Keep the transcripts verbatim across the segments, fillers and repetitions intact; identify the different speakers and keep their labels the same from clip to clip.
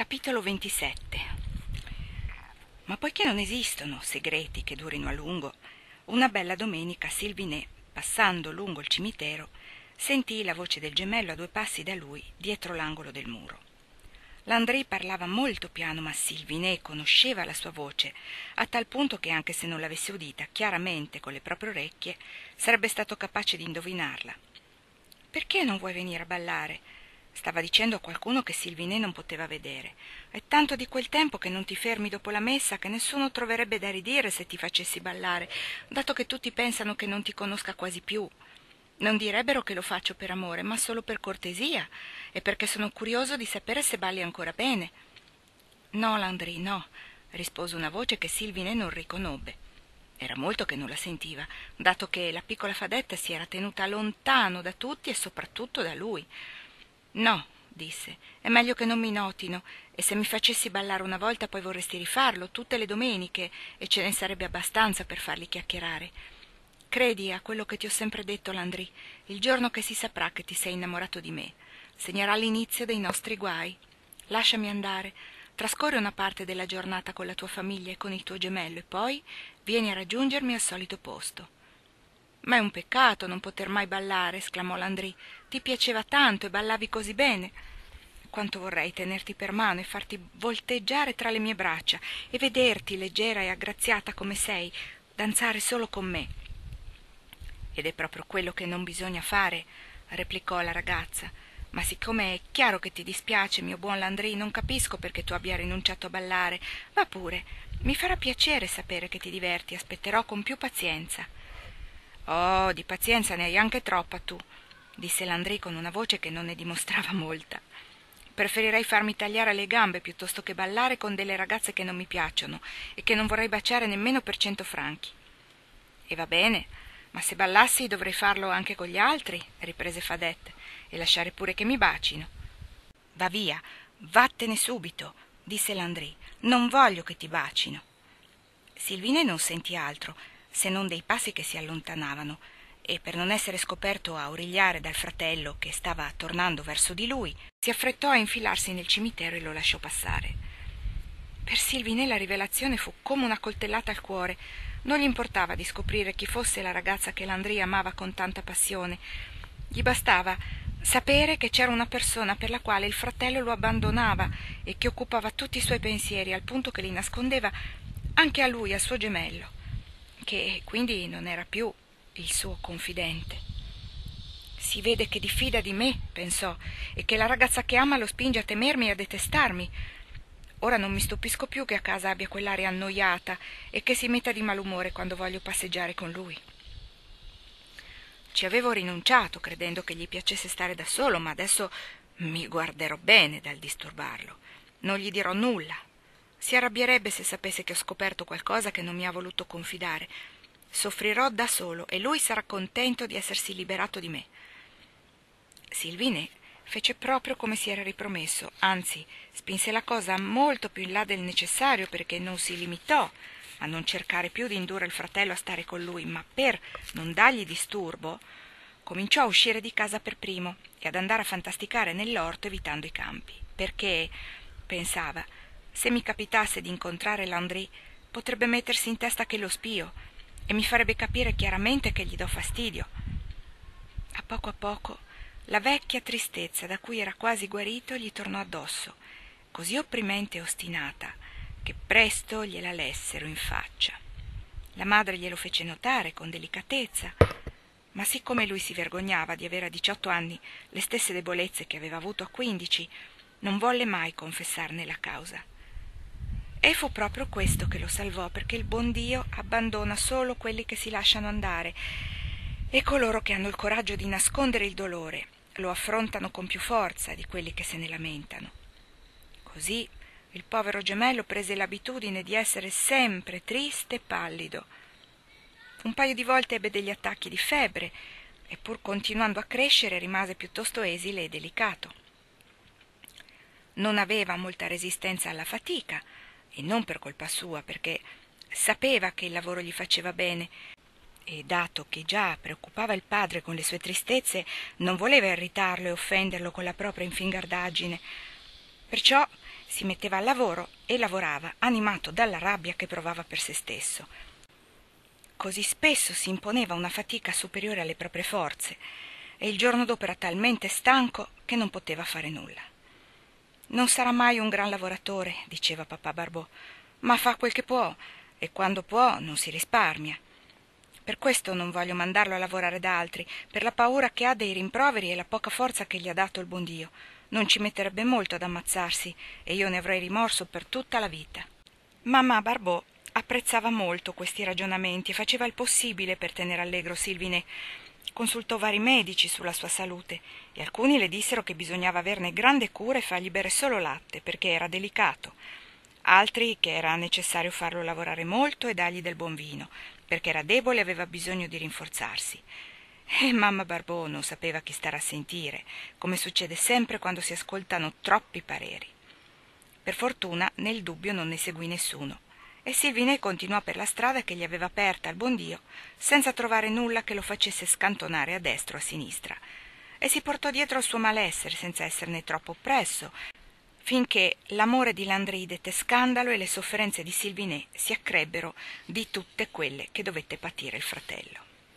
Speaker 1: Capitolo ventisette. Ma poiché non esistono segreti che durino a lungo, una bella domenica Sylvinet, passando lungo il cimitero, sentì la voce del gemello a due passi da lui, dietro l'angolo del muro. Landry parlava molto piano, ma Sylvinet conosceva la sua voce, a tal punto che anche se non l'avesse udita chiaramente con le proprie orecchie, sarebbe stato capace di indovinarla. «Perché non vuoi venire a ballare?» Stava dicendo a qualcuno che Sylvinet non poteva vedere. «È tanto di quel tempo che non ti fermi dopo la messa che nessuno troverebbe da ridire se ti facessi ballare, dato che tutti pensano che non ti conosca quasi più. Non direbbero che lo faccio per amore, ma solo per cortesia e perché sono curioso di sapere se balli ancora bene». «No, Landry, no», rispose una voce che Sylvinet non riconobbe. Era molto che non la sentiva, dato che la piccola fadetta si era tenuta lontano da tutti e soprattutto da lui. «No», disse, «è meglio che non mi notino, e se mi facessi ballare una volta poi vorresti rifarlo tutte le domeniche, e ce ne sarebbe abbastanza per farli chiacchierare. Credi a quello che ti ho sempre detto, Landry, il giorno che si saprà che ti sei innamorato di me segnerà l'inizio dei nostri guai. Lasciami andare, trascorri una parte della giornata con la tua famiglia e con il tuo gemello, e poi vieni a raggiungermi al solito posto». «Ma è un peccato non poter mai ballare», esclamò Landry. «Ti piaceva tanto e ballavi così bene. Quanto vorrei tenerti per mano e farti volteggiare tra le mie braccia e vederti, leggera e aggraziata come sei, danzare solo con me». «Ed è proprio quello che non bisogna fare», replicò la ragazza. «Ma siccome è chiaro che ti dispiace, mio buon Landry, non capisco perché tu abbia rinunciato a ballare. Va pure, mi farà piacere sapere che ti diverti, aspetterò con più pazienza». «Oh, di pazienza ne hai anche troppa tu», disse Landry con una voce che non ne dimostrava molta. «Preferirei farmi tagliare le gambe piuttosto che ballare con delle ragazze che non mi piacciono e che non vorrei baciare nemmeno per cento franchi». «E va bene, ma se ballassi dovrei farlo anche con gli altri», riprese Fadette, «e lasciare pure che mi bacino». «Va via, vattene subito», disse Landry, «non voglio che ti bacino». Sylvinet non sentì altro se non dei passi che si allontanavano, e per non essere scoperto a origliare dal fratello che stava tornando verso di lui, si affrettò a infilarsi nel cimitero e lo lasciò passare. Per Sylvinet la rivelazione fu come una coltellata al cuore. Non gli importava di scoprire chi fosse la ragazza che Landry amava con tanta passione. Gli bastava sapere che c'era una persona per la quale il fratello lo abbandonava e che occupava tutti i suoi pensieri, al punto che li nascondeva anche a lui, al suo gemello, che quindi non era più il suo confidente. «Si vede che diffida di me», pensò, «e che la ragazza che ama lo spinge a temermi e a detestarmi. Ora non mi stupisco più che a casa abbia quell'aria annoiata e che si metta di malumore quando voglio passeggiare con lui. Ci avevo rinunciato credendo che gli piacesse stare da solo, ma adesso mi guarderò bene dal disturbarlo. Non gli dirò nulla. Si arrabbierebbe se sapesse che ho scoperto qualcosa che non mi ha voluto confidare. Soffrirò da solo e lui sarà contento di essersi liberato di me». Sylvinet fece proprio come si era ripromesso, anzi spinse la cosa molto più in là del necessario, perché non si limitò a non cercare più di indurre il fratello a stare con lui, ma per non dargli disturbo cominciò a uscire di casa per primo e ad andare a fantasticare nell'orto evitando i campi, perché, pensava, se mi capitasse di incontrare Landry potrebbe mettersi in testa che lo spio e mi farebbe capire chiaramente che gli do fastidio. A poco a poco la vecchia tristezza da cui era quasi guarito gli tornò addosso, così opprimente e ostinata che presto gliela lessero in faccia. La madre glielo fece notare con delicatezza, ma siccome lui si vergognava di avere a diciotto anni le stesse debolezze che aveva avuto a quindici, non volle mai confessarne la causa. E fu proprio questo che lo salvò, perché il buon Dio abbandona solo quelli che si lasciano andare, e coloro che hanno il coraggio di nascondere il dolore lo affrontano con più forza di quelli che se ne lamentano. Così il povero gemello prese l'abitudine di essere sempre triste e pallido. Un paio di volte ebbe degli attacchi di febbre e pur continuando a crescere rimase piuttosto esile e delicato. Non aveva molta resistenza alla fatica, e non per colpa sua, perché sapeva che il lavoro gli faceva bene, e dato che già preoccupava il padre con le sue tristezze, non voleva irritarlo e offenderlo con la propria infingardaggine. Perciò si metteva al lavoro e lavorava, animato dalla rabbia che provava per se stesso. Così spesso si imponeva una fatica superiore alle proprie forze, e il giorno dopo era talmente stanco che non poteva fare nulla. «Non sarà mai un gran lavoratore», diceva papà Barbò, «ma fa quel che può, e quando può non si risparmia. Per questo non voglio mandarlo a lavorare da altri, per la paura che ha dei rimproveri e la poca forza che gli ha dato il buon Dio. Non ci metterebbe molto ad ammazzarsi, e io ne avrei rimorso per tutta la vita». Mamma Barbò apprezzava molto questi ragionamenti e faceva il possibile per tenere allegro Sylvinet. Consultò vari medici sulla sua salute e alcuni le dissero che bisognava averne grande cura e fargli bere solo latte perché era delicato, altri che era necessario farlo lavorare molto e dargli del buon vino perché era debole e aveva bisogno di rinforzarsi. E mamma Barbò non sapeva chi stare a sentire, come succede sempre quando si ascoltano troppi pareri. Per fortuna nel dubbio non ne seguì nessuno e Sylvinet continuò per la strada che gli aveva aperta il buon Dio, senza trovare nulla che lo facesse scantonare a destra o a sinistra, e si portò dietro il suo malessere senza esserne troppo oppresso, finché l'amore di Landry dette scandalo e le sofferenze di Sylvinet si accrebbero di tutte quelle che dovette patire il fratello.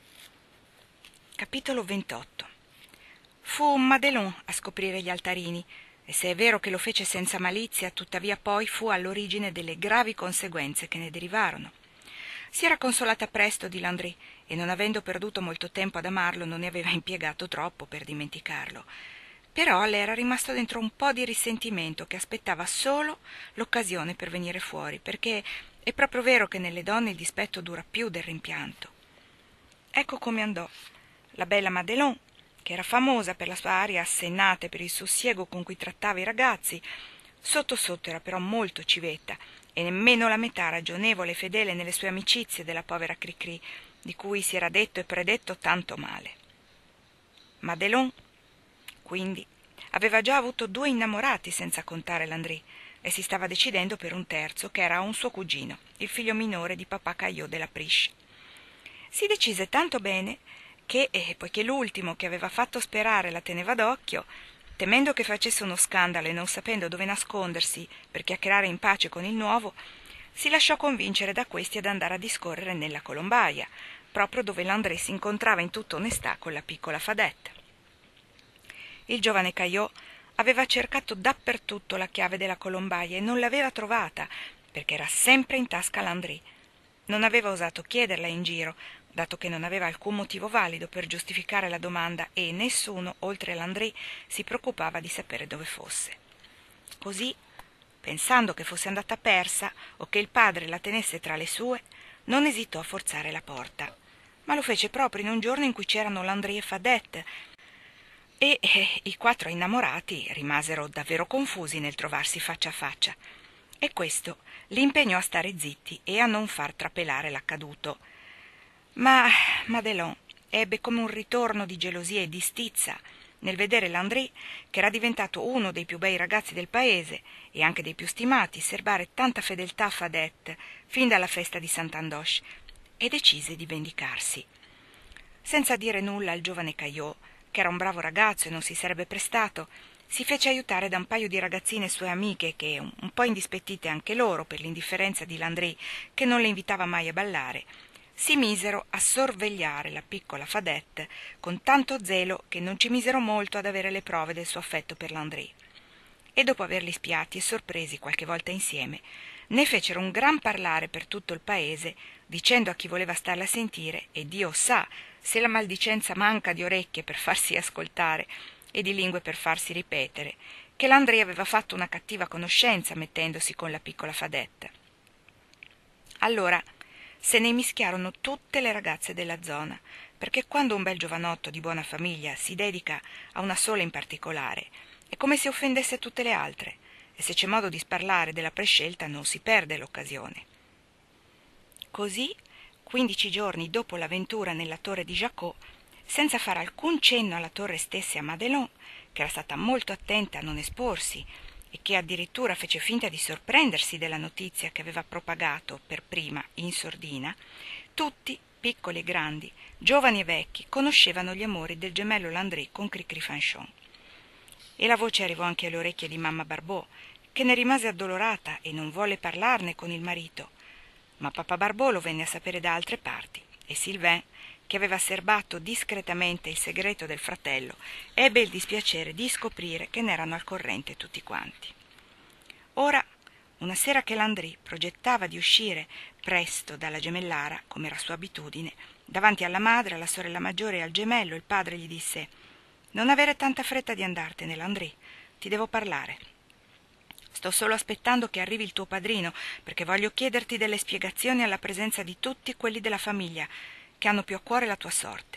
Speaker 1: Capitolo ventotto. Fu Madelon a scoprire gli altarini, e se è vero che lo fece senza malizia, tuttavia poi fu all'origine delle gravi conseguenze che ne derivarono. Si era consolata presto di Landry e, non avendo perduto molto tempo ad amarlo, non ne aveva impiegato troppo per dimenticarlo. Però le era rimasto dentro un po' di risentimento che aspettava solo l'occasione per venire fuori, perché è proprio vero che nelle donne il dispetto dura più del rimpianto. Ecco come andò. La bella Madelon, che era famosa per la sua aria assennata e per il sussiego con cui trattava i ragazzi, sotto sotto era però molto civetta e nemmeno la metà ragionevole e fedele nelle sue amicizie della povera Cricri, di cui si era detto e predetto tanto male. Madelon, quindi, aveva già avuto due innamorati senza contare Landry, e si stava decidendo per un terzo, che era un suo cugino, il figlio minore di papà Caillot della Priche. Si decise tanto bene che, eh, poiché l'ultimo che aveva fatto sperare la teneva d'occhio, temendo che facesse uno scandalo e non sapendo dove nascondersi per chiacchierare in pace con il nuovo, si lasciò convincere da questi ad andare a discorrere nella colombaia, proprio dove Landry si incontrava in tutta onestà con la piccola Fadette. Il giovane Caillot aveva cercato dappertutto la chiave della colombaia e non l'aveva trovata, perché era sempre in tasca Landry. Non aveva osato chiederla in giro, dato che non aveva alcun motivo valido per giustificare la domanda e nessuno, oltre Landry, si preoccupava di sapere dove fosse. Così, pensando che fosse andata persa o che il padre la tenesse tra le sue, non esitò a forzare la porta, ma lo fece proprio in un giorno in cui c'erano Landry e Fadette, e eh, i quattro innamorati rimasero davvero confusi nel trovarsi faccia a faccia, e questo li impegnò a stare zitti e a non far trapelare l'accaduto. Ma Madelon ebbe come un ritorno di gelosia e di stizza nel vedere Landry, che era diventato uno dei più bei ragazzi del paese e anche dei più stimati, serbare tanta fedeltà a Fadette fin dalla festa di Sant'Andoche, e decise di vendicarsi. Senza dire nulla al giovane Caillot, che era un bravo ragazzo e non si sarebbe prestato, si fece aiutare da un paio di ragazzine sue amiche che, un po' indispettite anche loro per l'indifferenza di Landry, che non le invitava mai a ballare, si misero a sorvegliare la piccola Fadette con tanto zelo che non ci misero molto ad avere le prove del suo affetto per Landry. E dopo averli spiati e sorpresi qualche volta insieme, ne fecero un gran parlare per tutto il paese, dicendo a chi voleva starla a sentire, e Dio sa se la maldicenza manca di orecchie per farsi ascoltare e di lingue per farsi ripetere, che Landry aveva fatto una cattiva conoscenza mettendosi con la piccola Fadette. Allora se ne mischiarono tutte le ragazze della zona, perché quando un bel giovanotto di buona famiglia si dedica a una sola in particolare, è come se offendesse tutte le altre, e se c'è modo di sparlare della prescelta non si perde l'occasione. Così, quindici giorni dopo l'avventura nella torre di Jacquot, senza fare alcun cenno alla torre stessa e a Madelon, che era stata molto attenta a non esporsi e che addirittura fece finta di sorprendersi della notizia che aveva propagato per prima in sordina, tutti, piccoli e grandi, giovani e vecchi, conoscevano gli amori del gemello Landry con Cricri Fanchon. E la voce arrivò anche alle orecchie di mamma Barbò, che ne rimase addolorata e non volle parlarne con il marito. Ma papà Barbò lo venne a sapere da altre parti e Sylvain, che aveva serbato discretamente il segreto del fratello, ebbe il dispiacere di scoprire che n'erano al corrente tutti quanti. Ora, una sera che Landry progettava di uscire presto dalla gemellara, come era sua abitudine, davanti alla madre, alla sorella maggiore e al gemello, il padre gli disse: «Non avere tanta fretta di andartene, Landry, ti devo parlare. Sto solo aspettando che arrivi il tuo padrino, perché voglio chiederti delle spiegazioni alla presenza di tutti quelli della famiglia che hanno più a cuore la tua sorte».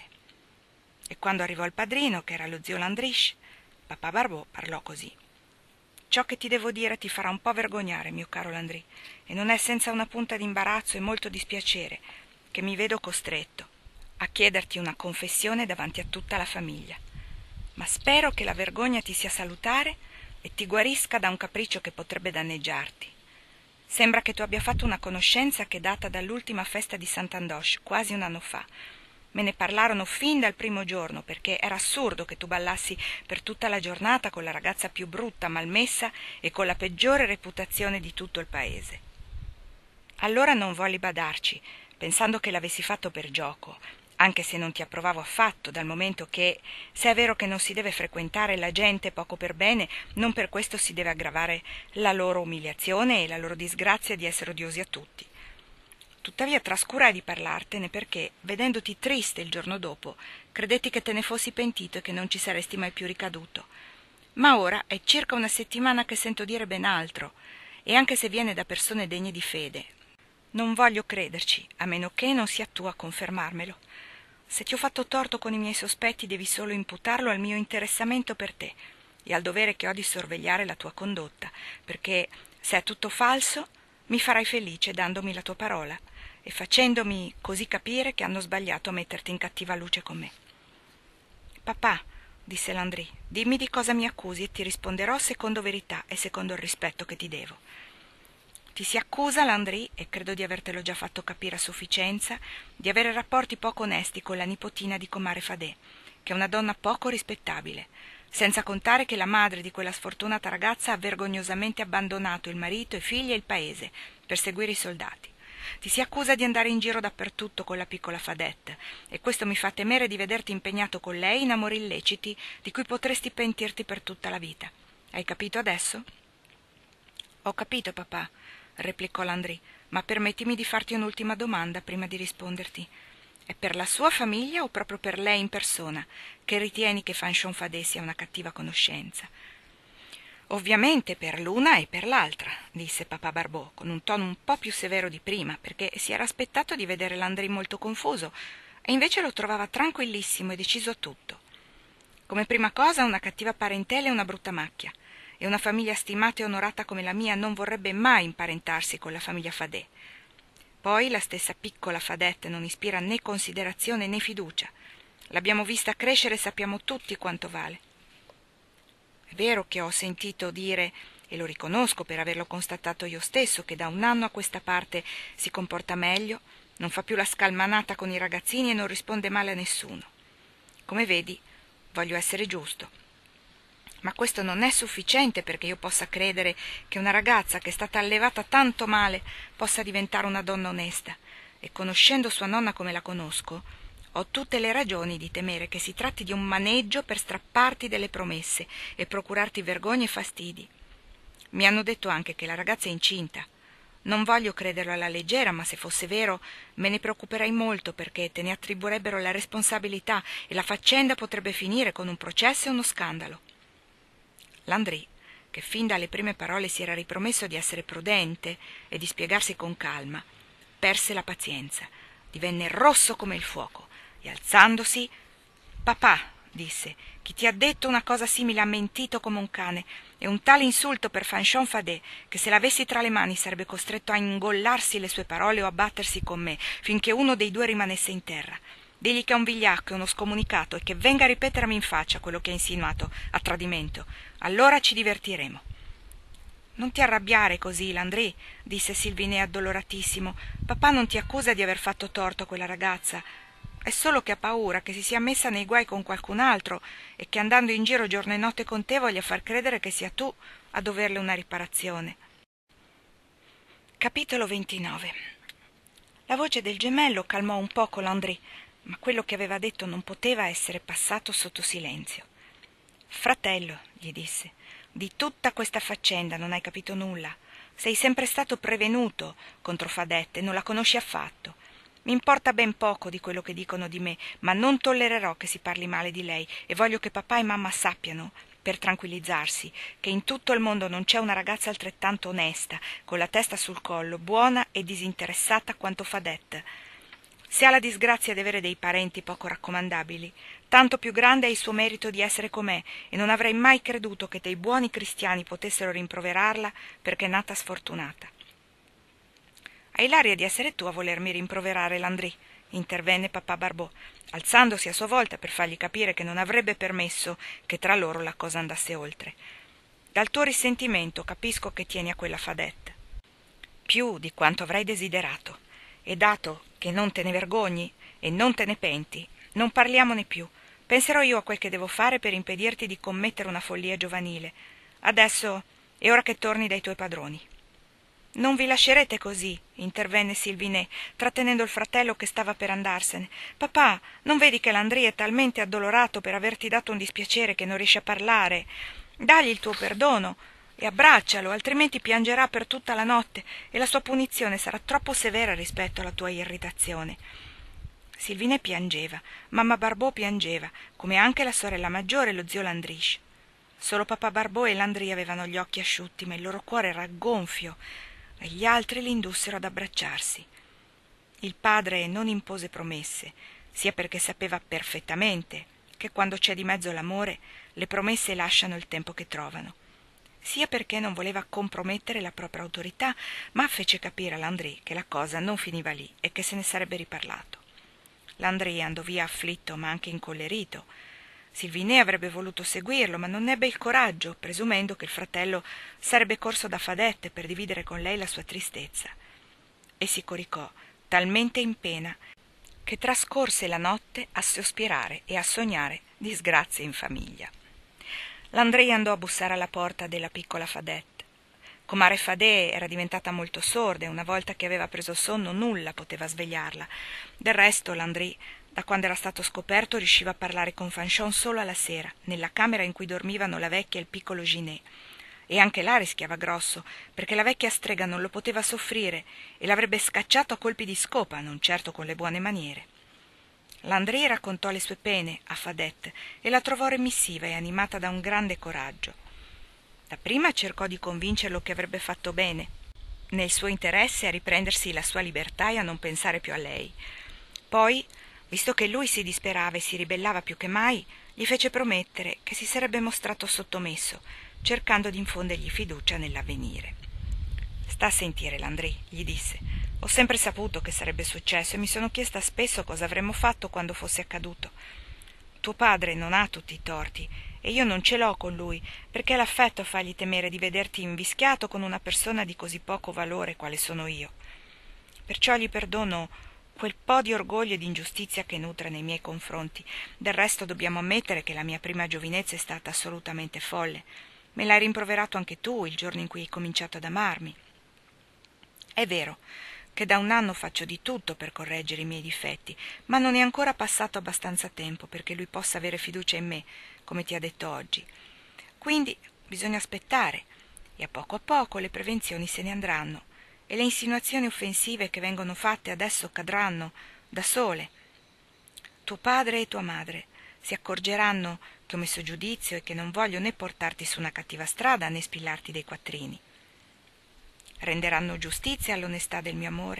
Speaker 1: E quando arrivò il padrino, che era lo zio Landrish, papà Barbò parlò così: «Ciò che ti devo dire ti farà un po' vergognare, mio caro Landry, e non è senza una punta di imbarazzo e molto dispiacere che mi vedo costretto a chiederti una confessione davanti a tutta la famiglia. Ma spero che la vergogna ti sia salutare e ti guarisca da un capriccio che potrebbe danneggiarti. Sembra che tu abbia fatto una conoscenza che data dall'ultima festa di Sant'Andoche, quasi un anno fa. Me ne parlarono fin dal primo giorno, perché era assurdo che tu ballassi per tutta la giornata con la ragazza più brutta, malmessa e con la peggiore reputazione di tutto il paese. Allora non volli badarci, pensando che l'avessi fatto per gioco, anche se non ti approvavo affatto, dal momento che, se è vero che non si deve frequentare la gente poco per bene, non per questo si deve aggravare la loro umiliazione e la loro disgrazia di essere odiosi a tutti. Tuttavia trascurai di parlartene perché, vedendoti triste il giorno dopo, credetti che te ne fossi pentito e che non ci saresti mai più ricaduto. Ma ora è circa una settimana che sento dire ben altro, e anche se viene da persone degne di fede, non voglio crederci, a meno che non sia tu a confermarmelo. Se ti ho fatto torto con i miei sospetti, devi solo imputarlo al mio interessamento per te e al dovere che ho di sorvegliare la tua condotta, perché, se è tutto falso, mi farai felice dandomi la tua parola e facendomi così capire che hanno sbagliato a metterti in cattiva luce con me. Papà, disse Landry, dimmi di cosa mi accusi e ti risponderò secondo verità e secondo il rispetto che ti devo. Ti si accusa, Landry, e credo di avertelo già fatto capire a sufficienza, di avere rapporti poco onesti con la nipotina di comare Fadè, che è una donna poco rispettabile, senza contare che la madre di quella sfortunata ragazza ha vergognosamente abbandonato il marito, i figli e il paese per seguire i soldati. Ti si accusa di andare in giro dappertutto con la piccola Fadette, e questo mi fa temere di vederti impegnato con lei in amori illeciti di cui potresti pentirti per tutta la vita. Hai capito adesso? Ho capito, papà, replicò Landry, ma permettimi di farti un'ultima domanda prima di risponderti. È per la sua famiglia o proprio per lei in persona che ritieni che Fanchon Fadè sia una cattiva conoscenza? Ovviamente per l'una e per l'altra, disse papà Barbò, con un tono un po' più severo di prima, perché si era aspettato di vedere Landry molto confuso, e invece lo trovava tranquillissimo e deciso a tutto. Come prima cosa, una cattiva parentela e una brutta macchia, e una famiglia stimata e onorata come la mia non vorrebbe mai imparentarsi con la famiglia Fadè. Poi la stessa piccola Fadette non ispira né considerazione né fiducia. L'abbiamo vista crescere e sappiamo tutti quanto vale. È vero che ho sentito dire, e lo riconosco per averlo constatato io stesso, che da un anno a questa parte si comporta meglio, non fa più la scalmanata con i ragazzini e non risponde male a nessuno. Come vedi, voglio essere giusto. Ma questo non è sufficiente perché io possa credere che una ragazza che è stata allevata tanto male possa diventare una donna onesta, e conoscendo sua nonna come la conosco, ho tutte le ragioni di temere che si tratti di un maneggio per strapparti delle promesse e procurarti vergogna e fastidi. Mi hanno detto anche che la ragazza è incinta. Non voglio crederlo alla leggera, ma se fosse vero me ne preoccuperei molto perché te ne attribuirebbero la responsabilità e la faccenda potrebbe finire con un processo e uno scandalo. Landry, che fin dalle prime parole si era ripromesso di essere prudente e di spiegarsi con calma, perse la pazienza, divenne rosso come il fuoco e alzandosi: «Papà», disse, «chi ti ha detto una cosa simile ha mentito come un cane. È un tale insulto per Fanchon Fadè che se l'avessi tra le mani sarebbe costretto a ingollarsi le sue parole o a battersi con me finché uno dei due rimanesse in terra. Digli che è un vigliacco e uno scomunicato e che venga a ripetermi in faccia quello che ha insinuato a tradimento. Allora ci divertiremo». «Non ti arrabbiare così, Landry», disse Sylvinet addoloratissimo. «Papà non ti accusa di aver fatto torto a quella ragazza. è solo che ha paura che si sia messa nei guai con qualcun altro e che andando in giro giorno e notte con te voglia far credere che sia tu a doverle una riparazione. Capitolo ventinove. La voce del gemello calmò un poco Landry, ma quello che aveva detto non poteva essere passato sotto silenzio. «Fratello», gli disse, «di tutta questa faccenda non hai capito nulla. Sei sempre stato prevenuto contro Fadette e non la conosci affatto. Mi importa ben poco di quello che dicono di me, ma non tollererò che si parli male di lei e voglio che papà e mamma sappiano, per tranquillizzarsi, che in tutto il mondo non c'è una ragazza altrettanto onesta, con la testa sul collo, buona e disinteressata quanto Fadette. Se ha la disgrazia di avere dei parenti poco raccomandabili, tanto più grande è il suo merito di essere com'è, e non avrei mai creduto che dei buoni cristiani potessero rimproverarla perché è nata sfortunata». «Hai l'aria di essere tu a volermi rimproverare, Landry», intervenne papà Barbeau, alzandosi a sua volta per fargli capire che non avrebbe permesso che tra loro la cosa andasse oltre. «Dal tuo risentimento capisco che tieni a quella Fadette, più di quanto avrei desiderato, e dato che non te ne vergogni e non te ne penti, non parliamone più. Penserò io a quel che devo fare per impedirti di commettere una follia giovanile. Adesso è ora che torni dai tuoi padroni». «Non vi lascerete così», intervenne Sylvinet, trattenendo il fratello che stava per andarsene. «Papà, non vedi che Landry è talmente addolorato per averti dato un dispiacere che non riesce a parlare? Dagli il tuo perdono e abbraccialo, altrimenti piangerà per tutta la notte e la sua punizione sarà troppo severa rispetto alla tua irritazione». Sylvinet piangeva, mamma Barbeau piangeva, come anche la sorella maggiore e lo zio Landrich. Solo papà Barbeau e Landry avevano gli occhi asciutti, ma il loro cuore era gonfio, e gli altri li indussero ad abbracciarsi. Il padre non impose promesse, sia perché sapeva perfettamente che quando c'è di mezzo l'amore, le promesse lasciano il tempo che trovano, sia perché non voleva compromettere la propria autorità, ma fece capire a Landry che la cosa non finiva lì e che se ne sarebbe riparlato. Landry andò via afflitto ma anche incollerito. Sylvinet avrebbe voluto seguirlo, ma non ebbe il coraggio, presumendo che il fratello sarebbe corso da Fadette per dividere con lei la sua tristezza. E si coricò, talmente in pena, che trascorse la notte a sospirare e a sognare disgrazie in famiglia. Landry andò a bussare alla porta della piccola Fadette. Comare Fadè era diventata molto sorda e una volta che aveva preso sonno nulla poteva svegliarla. Del resto Landry, da quando era stato scoperto, riusciva a parlare con Fanchon solo alla sera, nella camera in cui dormivano la vecchia e il piccolo Ginet. E anche là rischiava grosso, perché la vecchia strega non lo poteva soffrire e l'avrebbe scacciato a colpi di scopa, non certo con le buone maniere. Landry raccontò le sue pene a Fadette e la trovò remissiva e animata da un grande coraggio. Dapprima cercò di convincerlo che avrebbe fatto bene, nel suo interesse, a riprendersi la sua libertà e a non pensare più a lei. Poi, visto che lui si disperava e si ribellava più che mai, gli fece promettere che si sarebbe mostrato sottomesso, cercando di infondergli fiducia nell'avvenire. «Sta a sentire, Landry», gli disse. «Ho sempre saputo che sarebbe successo e mi sono chiesta spesso cosa avremmo fatto quando fosse accaduto. Tuo padre non ha tutti i torti e io non ce l'ho con lui, perché è l'affetto a fargli temere di vederti invischiato con una persona di così poco valore quale sono io. Perciò gli perdono quel po' di orgoglio e di ingiustizia che nutre nei miei confronti. Del resto dobbiamo ammettere che la mia prima giovinezza è stata assolutamente folle. Me l'hai rimproverato anche tu il giorno in cui hai cominciato ad amarmi. È vero che da un anno faccio di tutto per correggere i miei difetti, ma non è ancora passato abbastanza tempo perché lui possa avere fiducia in me, come ti ha detto oggi. Quindi bisogna aspettare, e a poco a poco le prevenzioni se ne andranno, e le insinuazioni offensive che vengono fatte adesso cadranno da sole. Tuo padre e tua madre si accorgeranno che ho messo giudizio e che non voglio né portarti su una cattiva strada né spillarti dei quattrini. Renderanno giustizia all'onestà del mio amore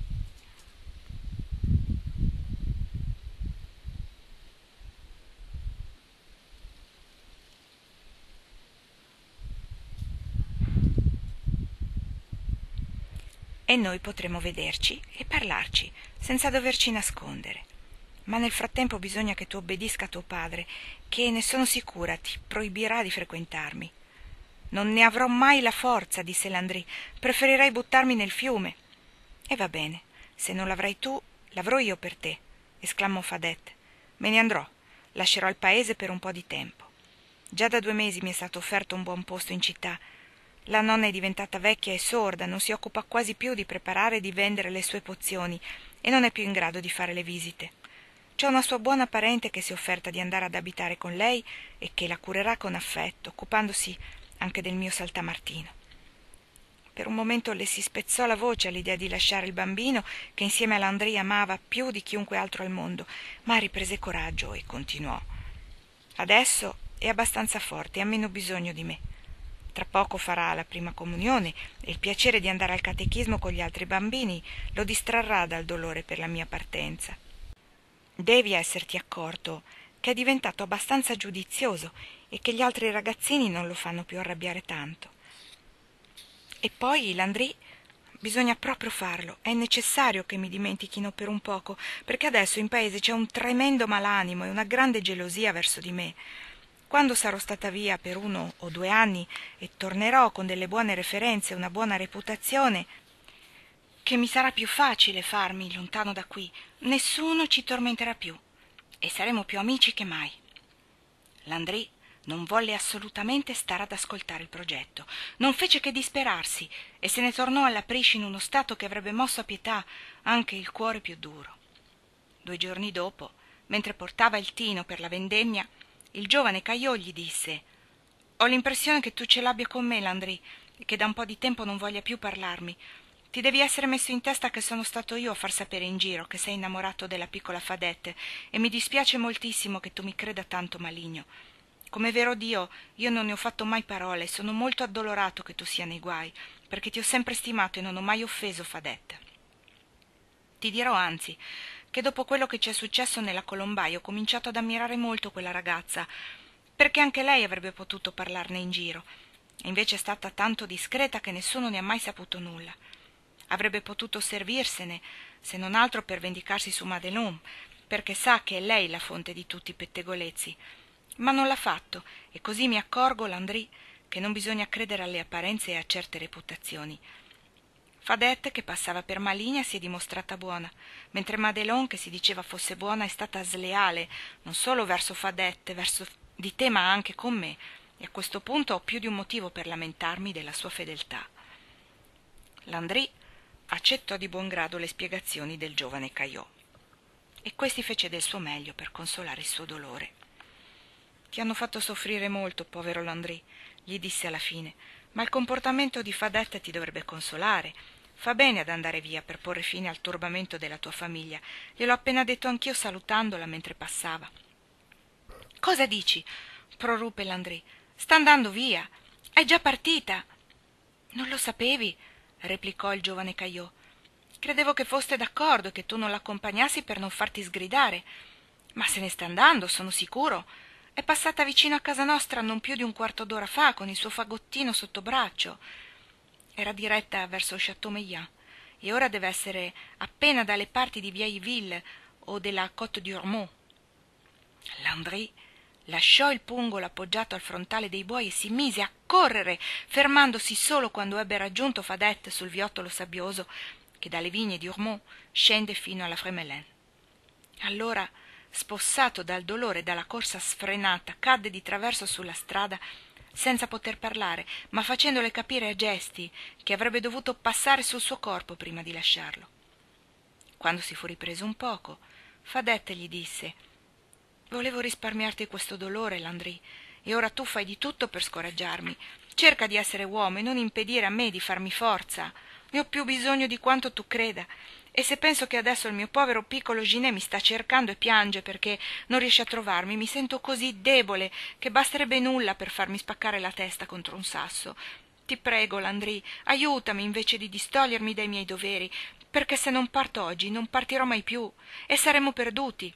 Speaker 1: e noi potremo vederci e parlarci senza doverci nascondere. Ma nel frattempo bisogna che tu obbedisca a tuo padre, che, ne sono sicura, ti proibirà di frequentarmi. Non ne avrò mai la forza, disse Landry. Preferirei buttarmi nel fiume. E va bene, se non l'avrai tu, l'avrò io per te. esclamò Fadette. Me ne andrò, lascerò il paese per un po' di tempo. Già da due mesi mi è stato offerto un buon posto in città. La nonna è diventata vecchia e sorda, non si occupa quasi più di preparare e di vendere le sue pozioni e non è più in grado di fare le visite. C'è una sua buona parente che si è offerta di andare ad abitare con lei e che la curerà con affetto, occupandosi anche del mio saltamartino. Per un momento le si spezzò la voce all'idea di lasciare il bambino, che insieme a Landry amava più di chiunque altro al mondo, ma riprese coraggio e continuò. Adesso è abbastanza forte e ha meno bisogno di me. Tra poco farà la prima comunione e il piacere di andare al catechismo con gli altri bambini lo distrarrà dal dolore per la mia partenza. Devi esserti accorto che è diventato abbastanza giudizioso e che gli altri ragazzini non lo fanno più arrabbiare tanto. E poi, Landry, bisogna proprio farlo. È necessario che mi dimentichino per un poco, perché adesso in paese c'è un tremendo malanimo e una grande gelosia verso di me. Quando sarò stata via per uno o due anni e tornerò con delle buone referenze e una buona reputazione, che mi sarà più facile farmi lontano da qui, nessuno ci tormenterà più e saremo più amici che mai. Landry non volle assolutamente stare ad ascoltare il progetto, non fece che disperarsi e se ne tornò alla Priscia in uno stato che avrebbe mosso a pietà anche il cuore più duro. Due giorni dopo, mentre portava il tino per la vendemmia, il giovane Caillaux gli disse: «Ho l'impressione che tu ce l'abbia con me, Landry, e che da un po' di tempo non voglia più parlarmi. Ti devi essere messo in testa che sono stato io a far sapere in giro che sei innamorato della piccola Fadette e mi dispiace moltissimo che tu mi creda tanto maligno. Come vero Dio, io non ne ho fatto mai parole e sono molto addolorato che tu sia nei guai, perché ti ho sempre stimato e non ho mai offeso Fadette. Ti dirò anzi che dopo quello che ci è successo nella colombaia ho cominciato ad ammirare molto quella ragazza, perché anche lei avrebbe potuto parlarne in giro, e invece è stata tanto discreta che nessuno ne ha mai saputo nulla. Avrebbe potuto servirsene, se non altro per vendicarsi su Madelon, perché sa che è lei la fonte di tutti i pettegolezzi. Ma non l'ha fatto, e così mi accorgo, Landry, che non bisogna credere alle apparenze e a certe reputazioni. Fadette, che passava per maligna, si è dimostrata buona, mentre Madelon, che si diceva fosse buona, è stata sleale, non solo verso Fadette, verso di te, ma anche con me, e a questo punto ho più di un motivo per lamentarmi della sua fedeltà. Landry accettò di buon grado le spiegazioni del giovane Caillaux, e questi fece del suo meglio per consolare il suo dolore. «Ti hanno fatto soffrire molto, povero Landry», gli disse alla fine, «ma il comportamento di Fadette ti dovrebbe consolare. Fa bene ad andare via per porre fine al turbamento della tua famiglia. Gliel'ho appena detto anch'io salutandola mentre passava». «Cosa dici?» proruppe Landry. «Sta andando via. È già partita». «Non lo sapevi?» replicò il giovane Caillaux. «Credevo che foste d'accordo e che tu non l'accompagnassi per non farti sgridare. Ma se ne sta andando, sono sicuro. È passata vicino a casa nostra non più di un quarto d'ora fa con il suo fagottino sotto braccio. Era diretta verso Châteaumeillan e ora deve essere appena dalle parti di Vieilleville o della Côte d'Urmont». Landry lasciò il pungolo appoggiato al frontale dei buoi e si mise a correre, fermandosi solo quando ebbe raggiunto Fadette sul viottolo sabbioso che dalle vigne di Urmont scende fino alla Frémélin. Allora, spossato dal dolore e dalla corsa sfrenata, cadde di traverso sulla strada senza poter parlare, ma facendole capire a gesti che avrebbe dovuto passare sul suo corpo prima di lasciarlo. Quando si fu ripreso un poco, Fadette gli disse: «Volevo risparmiarti questo dolore, Landry, e ora tu fai di tutto per scoraggiarmi. Cerca di essere uomo e non impedire a me di farmi forza. Ne ho più bisogno di quanto tu creda. E se penso che adesso il mio povero piccolo Ginet mi sta cercando e piange perché non riesce a trovarmi, mi sento così debole che basterebbe nulla per farmi spaccare la testa contro un sasso. Ti prego, Landry, aiutami invece di distogliermi dai miei doveri, perché se non parto oggi non partirò mai più e saremo perduti».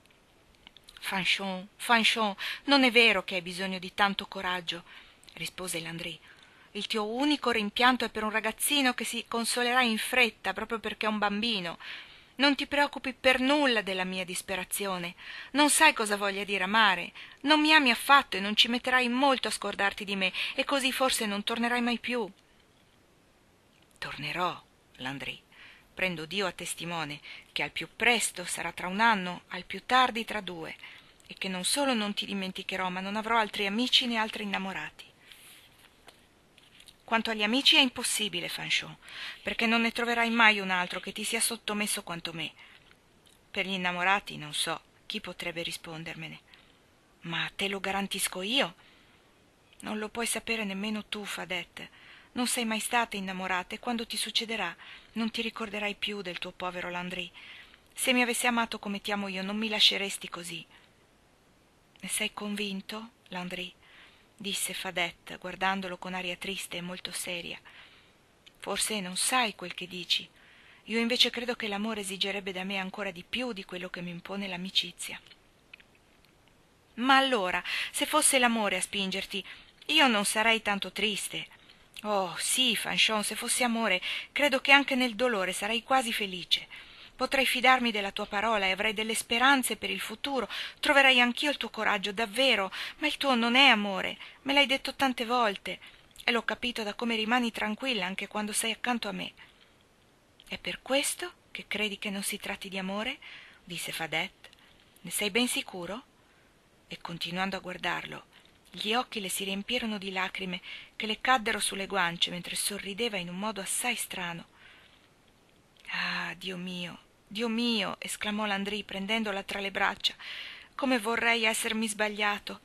Speaker 1: «Fanchon, Fanchon, non è vero che hai bisogno di tanto coraggio», rispose Landry. «Il tuo unico rimpianto è per un ragazzino che si consolerà in fretta proprio perché è un bambino. Non ti preoccupi per nulla della mia disperazione. Non sai cosa voglia dire amare. Non mi ami affatto e non ci metterai molto a scordarti di me, e così forse non tornerai mai più». «Tornerò, Landry, prendo Dio a testimone che al più presto sarà tra un anno, al più tardi tra due, e che non solo non ti dimenticherò, ma non avrò altri amici né altri innamorati. Quanto agli amici è impossibile, Fanchon, perché non ne troverai mai un altro che ti sia sottomesso quanto me. Per gli innamorati non so chi potrebbe rispondermene. Ma te lo garantisco io. Non lo puoi sapere nemmeno tu, Fadette. Non sei mai stata innamorata e quando ti succederà non ti ricorderai più del tuo povero Landry. Se mi avessi amato come ti amo io non mi lasceresti così. Ne sei convinto, Landry? Disse Fadette, guardandolo con aria triste e molto seria. Forse non sai quel che dici. Io invece credo che l'amore esigerebbe da me ancora di più di quello che mi impone l'amicizia. Ma allora, se fosse l'amore a spingerti, io non sarei tanto triste. Oh, sì, Fanchon, se fosse amore, credo che anche nel dolore sarei quasi felice. Potrei fidarmi della tua parola e avrei delle speranze per il futuro. Troverei anch'io il tuo coraggio, davvero, ma il tuo non è amore. Me l'hai detto tante volte e l'ho capito da come rimani tranquilla anche quando sei accanto a me. È per questo che credi che non si tratti di amore? Disse Fadette. Ne sei ben sicuro? E continuando a guardarlo, gli occhi le si riempirono di lacrime che le caddero sulle guance mentre sorrideva in un modo assai strano. Ah, Dio mio, Dio mio, esclamò Landry prendendola tra le braccia, come vorrei essermi sbagliato.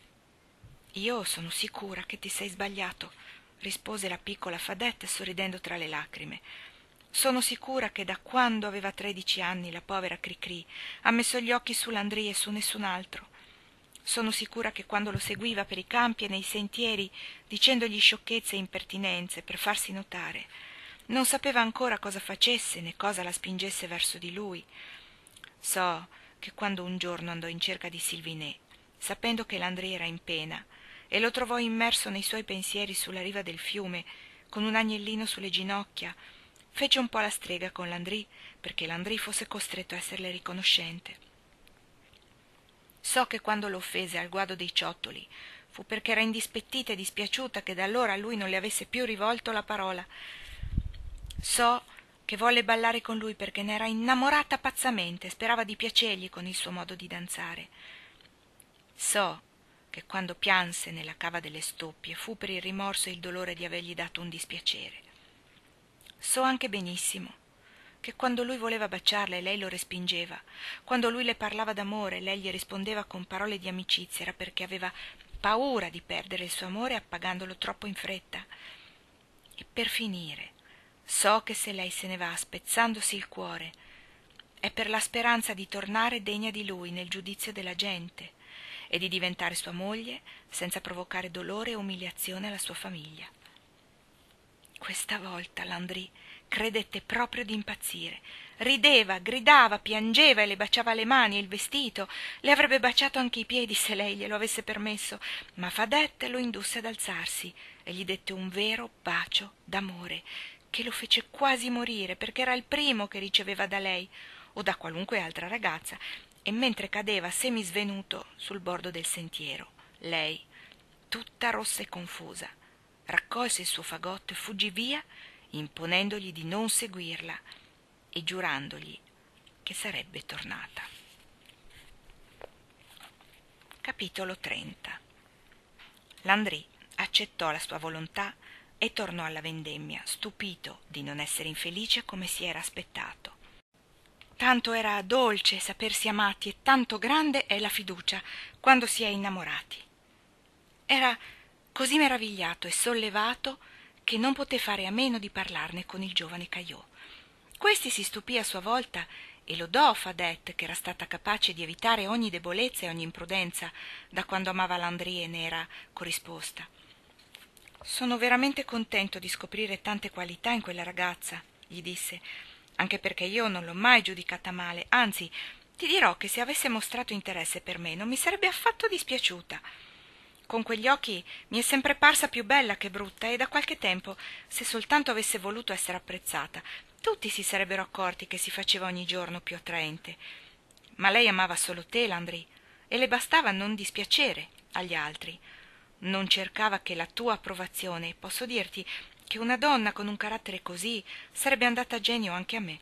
Speaker 1: Io sono sicura che ti sei sbagliato, rispose la piccola Fadette sorridendo tra le lacrime. Sono sicura che da quando aveva tredici anni la povera Cricri ha messo gli occhi su Landry e su nessun altro. Sono sicura che quando lo seguiva per i campi e nei sentieri, dicendogli sciocchezze e impertinenze per farsi notare, non sapeva ancora cosa facesse né cosa la spingesse verso di lui. So che quando un giorno andò in cerca di Sylvinet, sapendo che Landry era in pena, e lo trovò immerso nei suoi pensieri sulla riva del fiume, con un agnellino sulle ginocchia, fece un po' la strega con Landry perché Landry fosse costretto a esserle riconoscente. So che quando lo offese al guado dei ciottoli fu perché era indispettita e dispiaciuta che da allora a lui non le avesse più rivolto la parola. So che volle ballare con lui perché ne era innamorata pazzamente e sperava di piacergli con il suo modo di danzare. So che quando pianse nella cava delle stoppie fu per il rimorso e il dolore di avergli dato un dispiacere. So anche benissimo che quando lui voleva baciarla e lei lo respingeva, quando lui le parlava d'amore e lei gli rispondeva con parole di amicizia, era perché aveva paura di perdere il suo amore appagandolo troppo in fretta. E per finire, so che se lei se ne va spezzandosi il cuore, è per la speranza di tornare degna di lui nel giudizio della gente e di diventare sua moglie senza provocare dolore e umiliazione alla sua famiglia. Questa volta Landry credette proprio di impazzire. Rideva, gridava, piangeva e le baciava le mani e il vestito. Le avrebbe baciato anche i piedi se lei glielo avesse permesso, ma Fadette lo indusse ad alzarsi e gli dette un vero bacio d'amore che lo fece quasi morire perché era il primo che riceveva da lei o da qualunque altra ragazza, e mentre cadeva semisvenuto sul bordo del sentiero, lei, tutta rossa e confusa, raccolse il suo fagotto e fuggì via, imponendogli di non seguirla e giurandogli che sarebbe tornata. Capitolo trenta. Landry accettò la sua volontà e tornò alla vendemmia, stupito di non essere infelice come si era aspettato. Tanto era dolce sapersi amati e tanto grande è la fiducia quando si è innamorati. Era così meravigliato e sollevato che non poté fare a meno di parlarne con il giovane Caillot. Questi si stupì a sua volta e lodò Fadette, che era stata capace di evitare ogni debolezza e ogni imprudenza da quando amava Landry e ne era corrisposta. «Sono veramente contento di scoprire tante qualità in quella ragazza», gli disse, «anche perché io non l'ho mai giudicata male, anzi, ti dirò che se avesse mostrato interesse per me non mi sarebbe affatto dispiaciuta. Con quegli occhi mi è sempre parsa più bella che brutta e da qualche tempo, se soltanto avesse voluto essere apprezzata, tutti si sarebbero accorti che si faceva ogni giorno più attraente. Ma lei amava solo te, Landry, e le bastava non dispiacere agli altri. Non cercava che la tua approvazione, e posso dirti che una donna con un carattere così sarebbe andata a genio anche a me.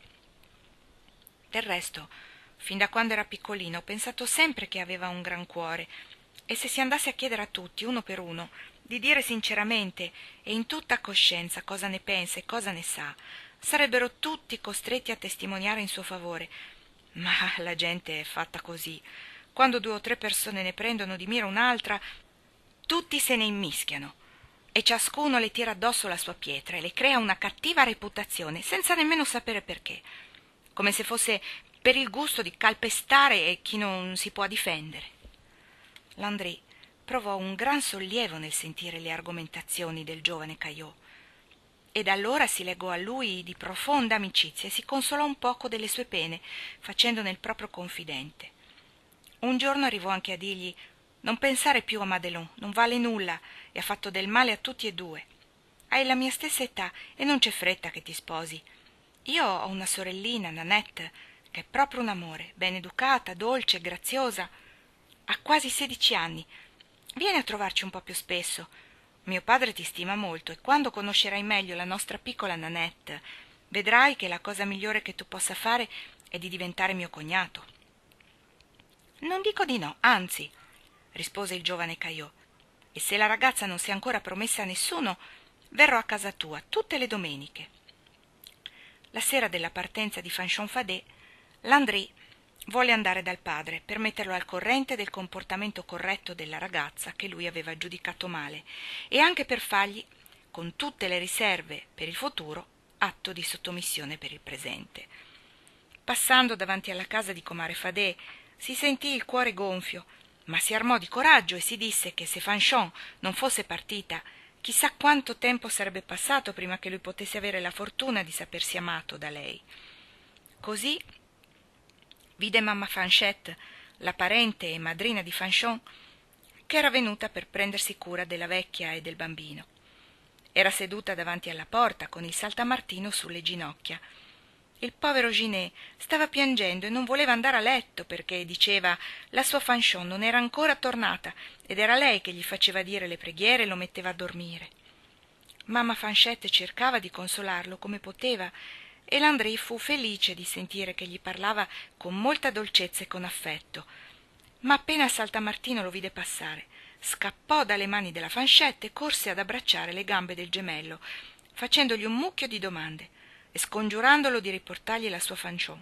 Speaker 1: Del resto, fin da quando era piccolino, ho pensato sempre che aveva un gran cuore, e se si andasse a chiedere a tutti, uno per uno, di dire sinceramente e in tutta coscienza cosa ne pensa e cosa ne sa, sarebbero tutti costretti a testimoniare in suo favore. Ma la gente è fatta così. Quando due o tre persone ne prendono di mira un'altra, tutti se ne immischiano, e ciascuno le tira addosso la sua pietra e le crea una cattiva reputazione, senza nemmeno sapere perché, come se fosse per il gusto di calpestare chi non si può difendere. Landry provò un gran sollievo nel sentire le argomentazioni del giovane Caillaux, e da allora si legò a lui di profonda amicizia e si consolò un poco delle sue pene, facendone il proprio confidente. Un giorno arrivò anche a dirgli: «Non pensare più a Madelon, non vale nulla e ha fatto del male a tutti e due. Hai la mia stessa età e non c'è fretta che ti sposi. Io ho una sorellina, Nanette, che è proprio un amore, ben educata, dolce, graziosa. Ha quasi sedici anni. Vieni a trovarci un po' più spesso. Mio padre ti stima molto e quando conoscerai meglio la nostra piccola Nanette, vedrai che la cosa migliore che tu possa fare è di diventare mio cognato». «Non dico di no, anzi», rispose il giovane Caillaux, «e se la ragazza non si è ancora promessa a nessuno, verrò a casa tua tutte le domeniche». La sera della partenza di Fanchon Fadet, Landry volle andare dal padre per metterlo al corrente del comportamento corretto della ragazza che lui aveva giudicato male e anche per fargli, con tutte le riserve per il futuro, atto di sottomissione per il presente. Passando davanti alla casa di comare Fadet, si sentì il cuore gonfio, ma si armò di coraggio e si disse che se Fanchon non fosse partita, chissà quanto tempo sarebbe passato prima che lui potesse avere la fortuna di sapersi amato da lei. Così vide mamma Fanchette, la parente e madrina di Fanchon, che era venuta per prendersi cura della vecchia e del bambino. Era seduta davanti alla porta con il saltamartino sulle ginocchia. Il povero Ginet stava piangendo e non voleva andare a letto perché, diceva, la sua Fanchon non era ancora tornata ed era lei che gli faceva dire le preghiere e lo metteva a dormire. Mamma Fanchette cercava di consolarlo come poteva e Landry fu felice di sentire che gli parlava con molta dolcezza e con affetto. Ma appena Saltamartino lo vide passare, scappò dalle mani della Fanchette e corse ad abbracciare le gambe del gemello, facendogli un mucchio di domande e scongiurandolo di riportargli la sua Fanchon.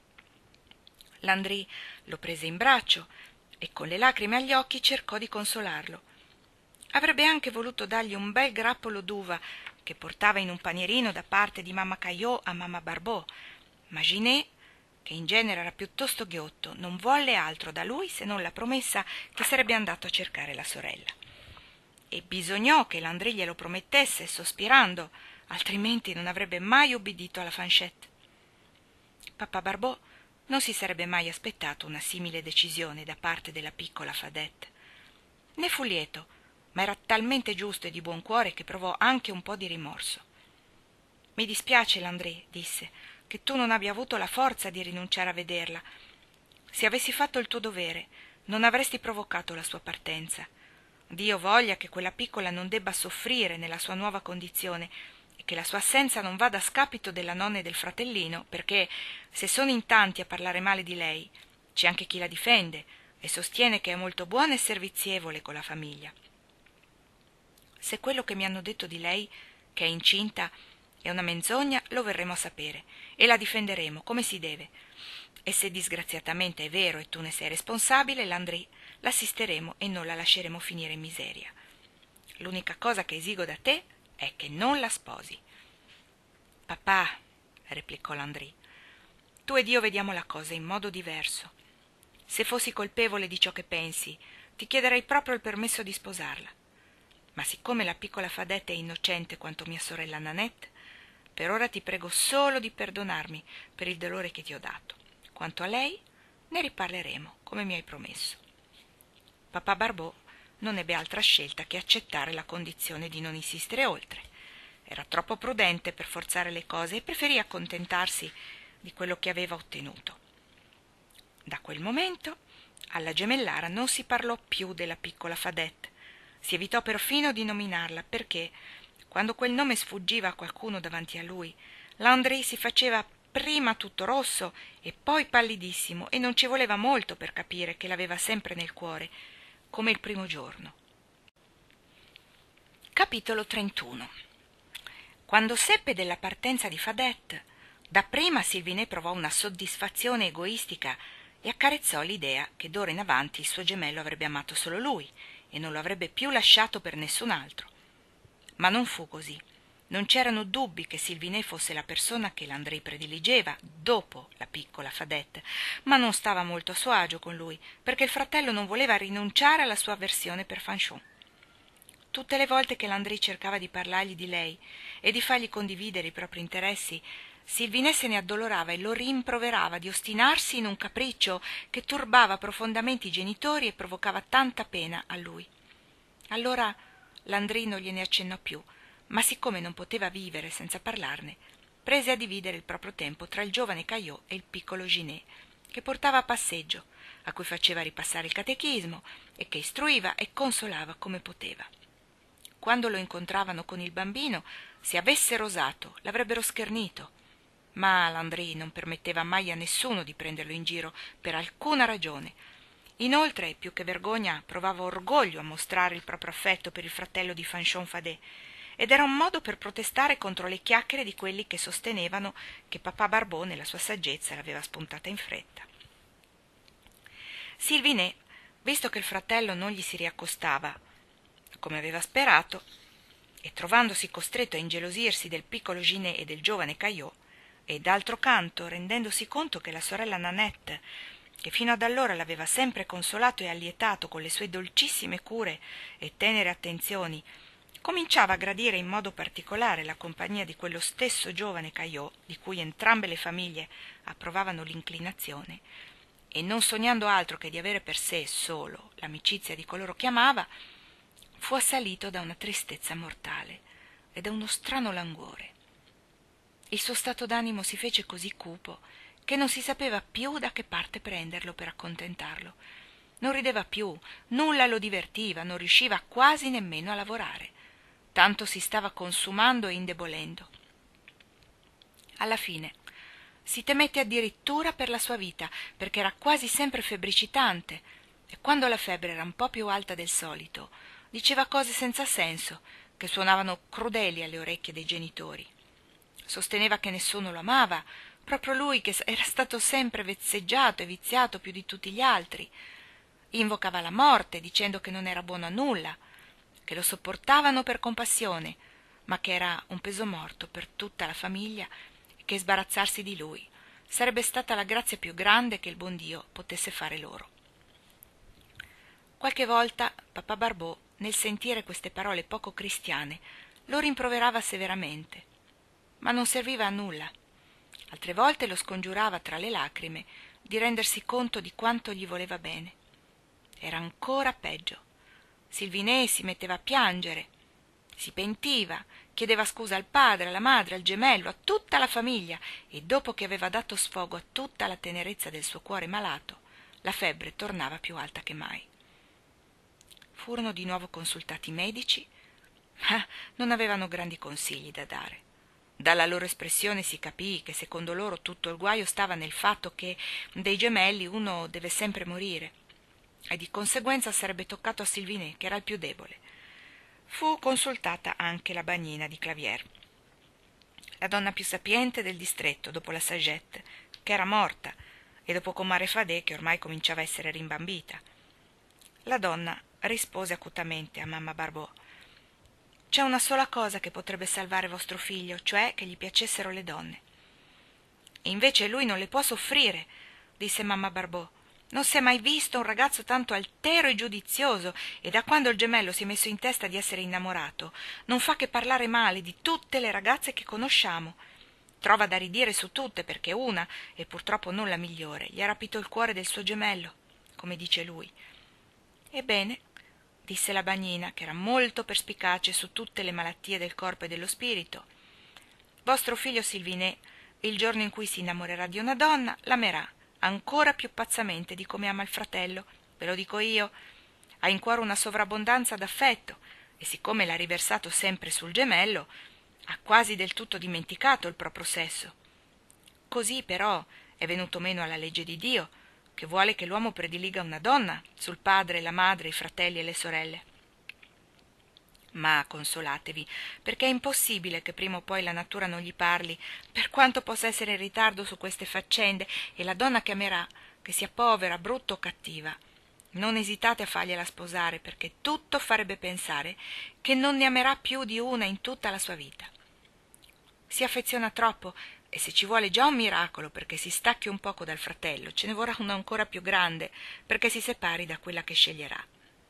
Speaker 1: Landry lo prese in braccio e con le lacrime agli occhi cercò di consolarlo. Avrebbe anche voluto dargli un bel grappolo d'uva che portava in un panierino da parte di mamma Caillaux a mamma Barbeau, ma Ginet, che in genere era piuttosto ghiotto, non volle altro da lui se non la promessa che sarebbe andato a cercare la sorella. E bisognò che Landry glielo promettesse, sospirando, altrimenti non avrebbe mai ubbidito alla Fanchette. Papà Barbeau non si sarebbe mai aspettato una simile decisione da parte della piccola Fadette. Ne fu lieto, ma era talmente giusto e di buon cuore che provò anche un po' di rimorso. «Mi dispiace, Landry», disse, «che tu non abbia avuto la forza di rinunciare a vederla. Se avessi fatto il tuo dovere, non avresti provocato la sua partenza. Dio voglia che quella piccola non debba soffrire nella sua nuova condizione e che la sua assenza non vada a scapito della nonna e del fratellino, perché, se sono in tanti a parlare male di lei, c'è anche chi la difende e sostiene che è molto buona e servizievole con la famiglia. Se quello che mi hanno detto di lei, che è incinta, è una menzogna, lo verremo a sapere e la difenderemo come si deve. E se disgraziatamente è vero e tu ne sei responsabile, Landry, l'assisteremo e non la lasceremo finire in miseria. L'unica cosa che esigo da te è che non la sposi». «Papà», replicò Landry, «tu ed io vediamo la cosa in modo diverso. Se fossi colpevole di ciò che pensi, ti chiederei proprio il permesso di sposarla. Ma siccome la piccola Fadette è innocente quanto mia sorella Nanette, per ora ti prego solo di perdonarmi per il dolore che ti ho dato. Quanto a lei, ne riparleremo, come mi hai promesso». Papà Barbeau non ebbe altra scelta che accettare la condizione di non insistere oltre. Era troppo prudente per forzare le cose e preferì accontentarsi di quello che aveva ottenuto. Da quel momento alla gemellara non si parlò più della piccola Fadette. Si evitò perfino di nominarla perché, Quando quel nome sfuggiva a qualcuno davanti a lui, Landry si faceva prima tutto rosso e poi pallidissimo, e non ci voleva molto per capire che l'aveva sempre nel cuore, come il primo giorno. Capitolo trentuno. Quando seppe della partenza di Fadette, dapprima Sylvie provò una soddisfazione egoistica e accarezzò l'idea che d'ora in avanti il suo gemello avrebbe amato solo lui e non lo avrebbe più lasciato per nessun altro. Ma non fu così. Non c'erano dubbi che Sylvie fosse la persona che Landry prediligeva dopo la piccola Fadette, ma non stava molto a suo agio con lui, perché il fratello non voleva rinunciare alla sua avversione per Fanchon. Tutte le volte che Landry cercava di parlargli di lei e di fargli condividere i propri interessi, Sylvie se ne addolorava e lo rimproverava di ostinarsi in un capriccio che turbava profondamente i genitori e provocava tanta pena a lui. Allora Landry non gliene accennò più, ma siccome non poteva vivere senza parlarne, prese a dividere il proprio tempo tra il giovane Caillot e il piccolo Ginet, che portava a passeggio, a cui faceva ripassare il catechismo e che istruiva e consolava come poteva. Quando lo incontravano con il bambino, se avessero osato, l'avrebbero schernito, ma Landry non permetteva mai a nessuno di prenderlo in giro per alcuna ragione. Inoltre, più che vergogna, provava orgoglio a mostrare il proprio affetto per il fratello di Fanchon Fadet, ed era un modo per protestare contro le chiacchiere di quelli che sostenevano che papà Barbeau nella sua saggezza l'aveva spuntata in fretta. Sylvie, visto che il fratello non gli si riaccostava come aveva sperato, e trovandosi costretto a ingelosirsi del piccolo Ginet e del giovane Caillot, e d'altro canto rendendosi conto che la sorella Nanette, che fino ad allora l'aveva sempre consolato e allietato con le sue dolcissime cure e tenere attenzioni, cominciava a gradire in modo particolare la compagnia di quello stesso giovane Caillot, di cui entrambe le famiglie approvavano l'inclinazione, e non sognando altro che di avere per sé solo l'amicizia di coloro che amava, fu assalito da una tristezza mortale e da uno strano languore. Il suo stato d'animo si fece così cupo che non si sapeva più da che parte prenderlo per accontentarlo. Non rideva più, nulla lo divertiva, non riusciva quasi nemmeno a lavorare. Tanto si stava consumando e indebolendo. Alla fine si temette addirittura per la sua vita, perché era quasi sempre febbricitante, e quando la febbre era un po' più alta del solito, diceva cose senza senso, che suonavano crudeli alle orecchie dei genitori. Sosteneva che nessuno lo amava, proprio lui che era stato sempre vezzeggiato e viziato più di tutti gli altri. Invocava la morte, dicendo che non era buono a nulla, che lo sopportavano per compassione, ma che era un peso morto per tutta la famiglia e che sbarazzarsi di lui sarebbe stata la grazia più grande che il buon Dio potesse fare loro. Qualche volta papà Barbeau, nel sentire queste parole poco cristiane, lo rimproverava severamente, ma non serviva a nulla. Altre volte lo scongiurava tra le lacrime di rendersi conto di quanto gli voleva bene. Era ancora peggio. Sylvie si metteva a piangere, si pentiva, chiedeva scusa al padre, alla madre, al gemello, a tutta la famiglia, e dopo che aveva dato sfogo a tutta la tenerezza del suo cuore malato, la febbre tornava più alta che mai. Furono di nuovo consultati i medici, ma non avevano grandi consigli da dare. Dalla loro espressione si capì che secondo loro tutto il guaio stava nel fatto che dei gemelli uno deve sempre morire, e di conseguenza sarebbe toccato a Sylvie, che era il più debole. Fu consultata anche la bagnina di Clavière, la donna più sapiente del distretto dopo la Saggette, che era morta, e dopo comare Fadet, che ormai cominciava a essere rimbambita. La donna rispose acutamente a mamma Barbeau: «C'è una sola cosa che potrebbe salvare vostro figlio, cioè che gli piacessero le donne». «E invece lui non le può soffrire», disse mamma Barbeau. «Non si è mai visto un ragazzo tanto altero e giudizioso, e da quando il gemello si è messo in testa di essere innamorato non fa che parlare male di tutte le ragazze che conosciamo. Trova da ridire su tutte, perché una, e purtroppo non la migliore, gli ha rapito il cuore del suo gemello, come dice lui». «Ebbene», disse la bagnina, che era molto perspicace su tutte le malattie del corpo e dello spirito, «vostro figlio Sylvie, il giorno in cui si innamorerà di una donna, l'amerà ancora più pazzamente di come ama il fratello, ve lo dico io. Ha in cuore una sovrabbondanza d'affetto, e siccome l'ha riversato sempre sul gemello, ha quasi del tutto dimenticato il proprio sesso. Così però è venuto meno alla legge di Dio, che vuole che l'uomo prediliga una donna sul padre, la madre, i fratelli e le sorelle. Ma consolatevi, perché è impossibile che prima o poi la natura non gli parli, per quanto possa essere in ritardo su queste faccende, e la donna che amerà, che sia povera, brutta o cattiva, non esitate a fargliela sposare, perché tutto farebbe pensare che non ne amerà più di una in tutta la sua vita. Si affeziona troppo, e se ci vuole già un miracolo perché si stacchi un poco dal fratello, ce ne vorrà uno ancora più grande perché si separi da quella che sceglierà.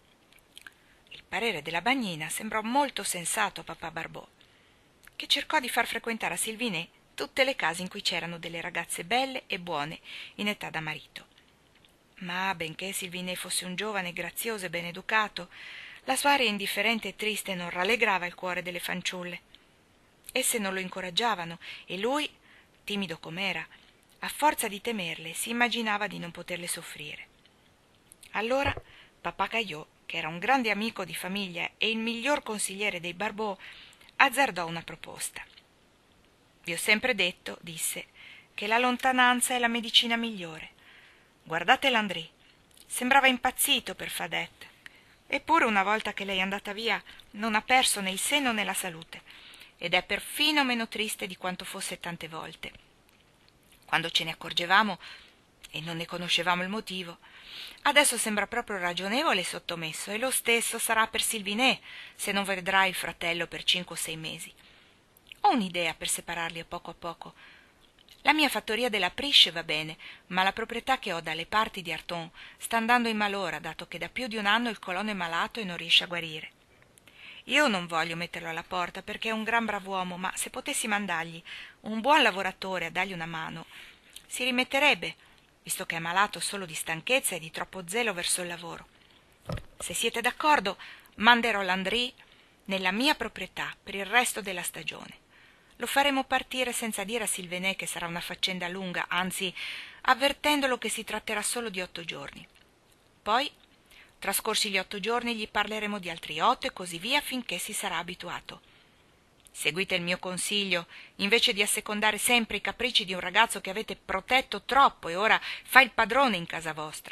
Speaker 1: Il parere della bagnina sembrò molto sensato a papà Barbò, che cercò di far frequentare a Sylvinet tutte le case in cui c'erano delle ragazze belle e buone in età da marito. Ma benché Sylvinet fosse un giovane grazioso e ben educato, la sua aria indifferente e triste non rallegrava il cuore delle fanciulle. Esse non lo incoraggiavano e lui, timido com'era, a forza di temerle si immaginava di non poterle soffrire. Allora papà Caillot, che era un grande amico di famiglia e il miglior consigliere dei Barbò, azzardò una proposta. «Vi ho sempre detto», disse, «che la lontananza è la medicina migliore. Guardate Landry, sembrava impazzito per Fadette. Eppure una volta che lei è andata via non ha perso né il senno né la salute, ed è perfino meno triste di quanto fosse tante volte. Quando ce ne accorgevamo e non ne conoscevamo il motivo, adesso sembra proprio ragionevole e sottomesso, e lo stesso sarà per Sylvinet se non vedrà il fratello per cinque o sei mesi. Ho un'idea per separarli a poco a poco. La mia fattoria della Prisce va bene, ma la proprietà che ho dalle parti di Arton sta andando in malora, dato che da più di un anno il colono è malato e non riesce a guarire. Io non voglio metterlo alla porta perché è un gran brav'uomo, ma se potessi mandargli un buon lavoratore a dargli una mano, si rimetterebbe, visto che è malato solo di stanchezza e di troppo zelo verso il lavoro. Se siete d'accordo, manderò Landry nella mia proprietà per il resto della stagione. Lo faremo partire senza dire a Sylvain che sarà una faccenda lunga, anzi avvertendolo che si tratterà solo di otto giorni. Poi, trascorsi gli otto giorni, gli parleremo di altri otto e così via finché si sarà abituato. Seguite il mio consiglio, invece di assecondare sempre i capricci di un ragazzo che avete protetto troppo e ora fa il padrone in casa vostra.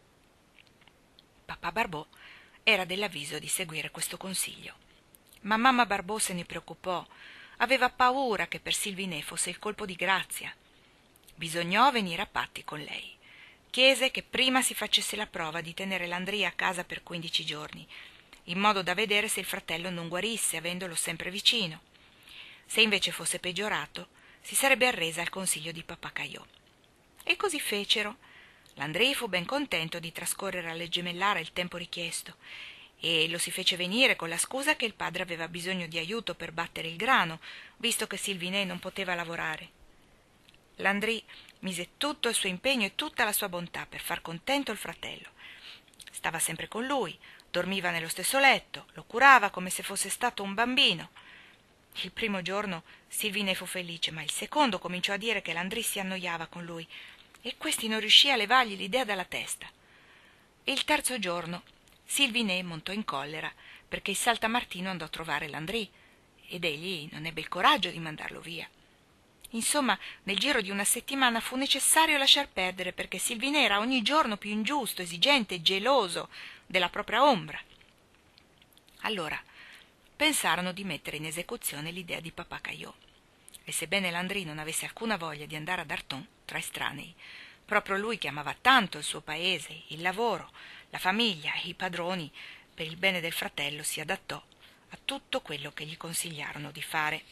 Speaker 1: Papà Barbò era dell'avviso di seguire questo consiglio, ma mamma Barbò se ne preoccupò. Aveva paura che per Sylvinet fosse il colpo di grazia. Bisognò venire a patti con lei. Chiese che prima si facesse la prova di tenere Landry a casa per quindici giorni, in modo da vedere se il fratello non guarisse, avendolo sempre vicino. Se invece fosse peggiorato, si sarebbe arresa al consiglio di papà Caillot. E così fecero. Landry fu ben contento di trascorrere alle gemellare il tempo richiesto, e lo si fece venire con la scusa che il padre aveva bisogno di aiuto per battere il grano, visto che Sylvinet non poteva lavorare. Landry mise tutto il suo impegno e tutta la sua bontà per far contento il fratello. Stava sempre con lui, dormiva nello stesso letto, lo curava come se fosse stato un bambino. Il primo giorno Sylvinet fu felice, ma il secondo cominciò a dire che Landry si annoiava con lui e questi non riuscì a levargli l'idea dalla testa. Il terzo giorno Sylvinet montò in collera perché il saltamartino andò a trovare Landry ed egli non ebbe il coraggio di mandarlo via. Insomma, nel giro di una settimana fu necessario lasciar perdere perché Sylvinet era ogni giorno più ingiusto, esigente e geloso della propria ombra. Allora pensarono di mettere in esecuzione l'idea di papà Caillot. E sebbene Landry non avesse alcuna voglia di andare ad Arton tra estranei, proprio lui che amava tanto il suo paese, il lavoro, la famiglia e i padroni, per il bene del fratello si adattò a tutto quello che gli consigliarono di fare.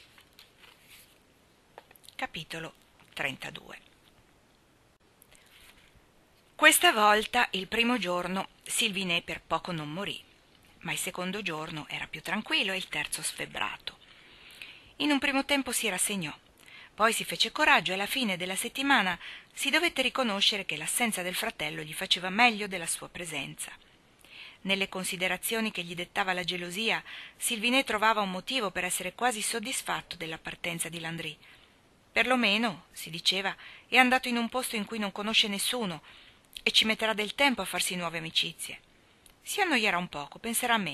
Speaker 1: Capitolo trentadue. Questa volta, il primo giorno, Sylvinet per poco non morì, ma il secondo giorno era più tranquillo e il terzo sfebbrato. In un primo tempo si rassegnò, poi si fece coraggio e alla fine della settimana si dovette riconoscere che l'assenza del fratello gli faceva meglio della sua presenza. Nelle considerazioni che gli dettava la gelosia, Sylvinet trovava un motivo per essere quasi soddisfatto della partenza di Landry. Perlomeno, si diceva, è andato in un posto in cui non conosce nessuno e ci metterà del tempo a farsi nuove amicizie. Si annoierà un poco, penserà a me,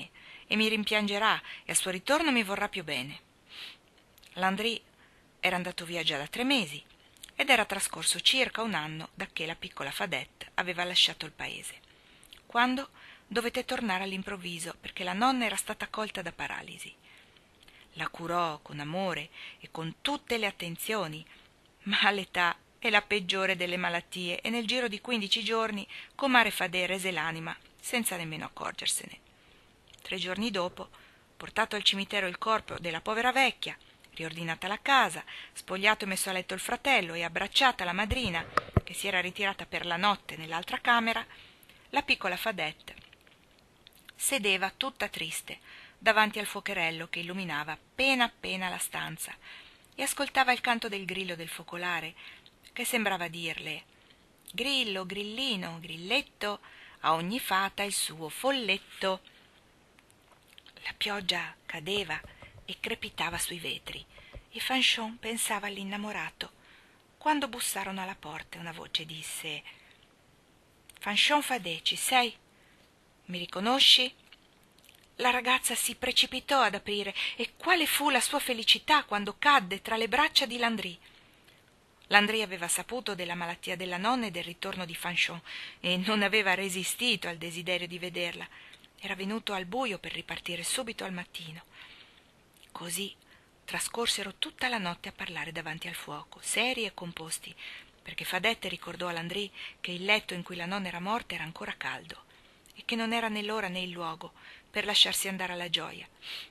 Speaker 1: e mi rimpiangerà e al suo ritorno mi vorrà più bene. Landry era andato via già da tre mesi ed era trascorso circa un anno da che la piccola Fadette aveva lasciato il paese, quando dovette tornare all'improvviso perché la nonna era stata colta da paralisi. La curò con amore e con tutte le attenzioni, ma l'età è la peggiore delle malattie e nel giro di quindici giorni comare Fadè rese l'anima senza nemmeno accorgersene. Tre giorni dopo, portato al cimitero il corpo della povera vecchia, riordinata la casa, spogliato e messo a letto il fratello e abbracciata la madrina, che si era ritirata per la notte nell'altra camera, la piccola Fadette sedeva tutta triste davanti al fuocherello che illuminava appena appena la stanza e ascoltava il canto del grillo del focolare che sembrava dirle: «Grillo, grillino, grilletto, a ogni fata il suo folletto». La pioggia cadeva e crepitava sui vetri e Fanchon pensava all'innamorato quando bussarono alla porta e una voce disse: «Fanchon Fadè, ci sei? Mi riconosci?» La ragazza si precipitò ad aprire e quale fu la sua felicità quando cadde tra le braccia di Landry. Landry aveva saputo della malattia della nonna e del ritorno di Fanchon e non aveva resistito al desiderio di vederla. Era venuto al buio per ripartire subito al mattino. Così trascorsero tutta la notte a parlare davanti al fuoco, seri e composti, perché Fadette ricordò a Landry che il letto in cui la nonna era morta era ancora caldo e che non era né l'ora né il luogo per lasciarsi andare alla gioia.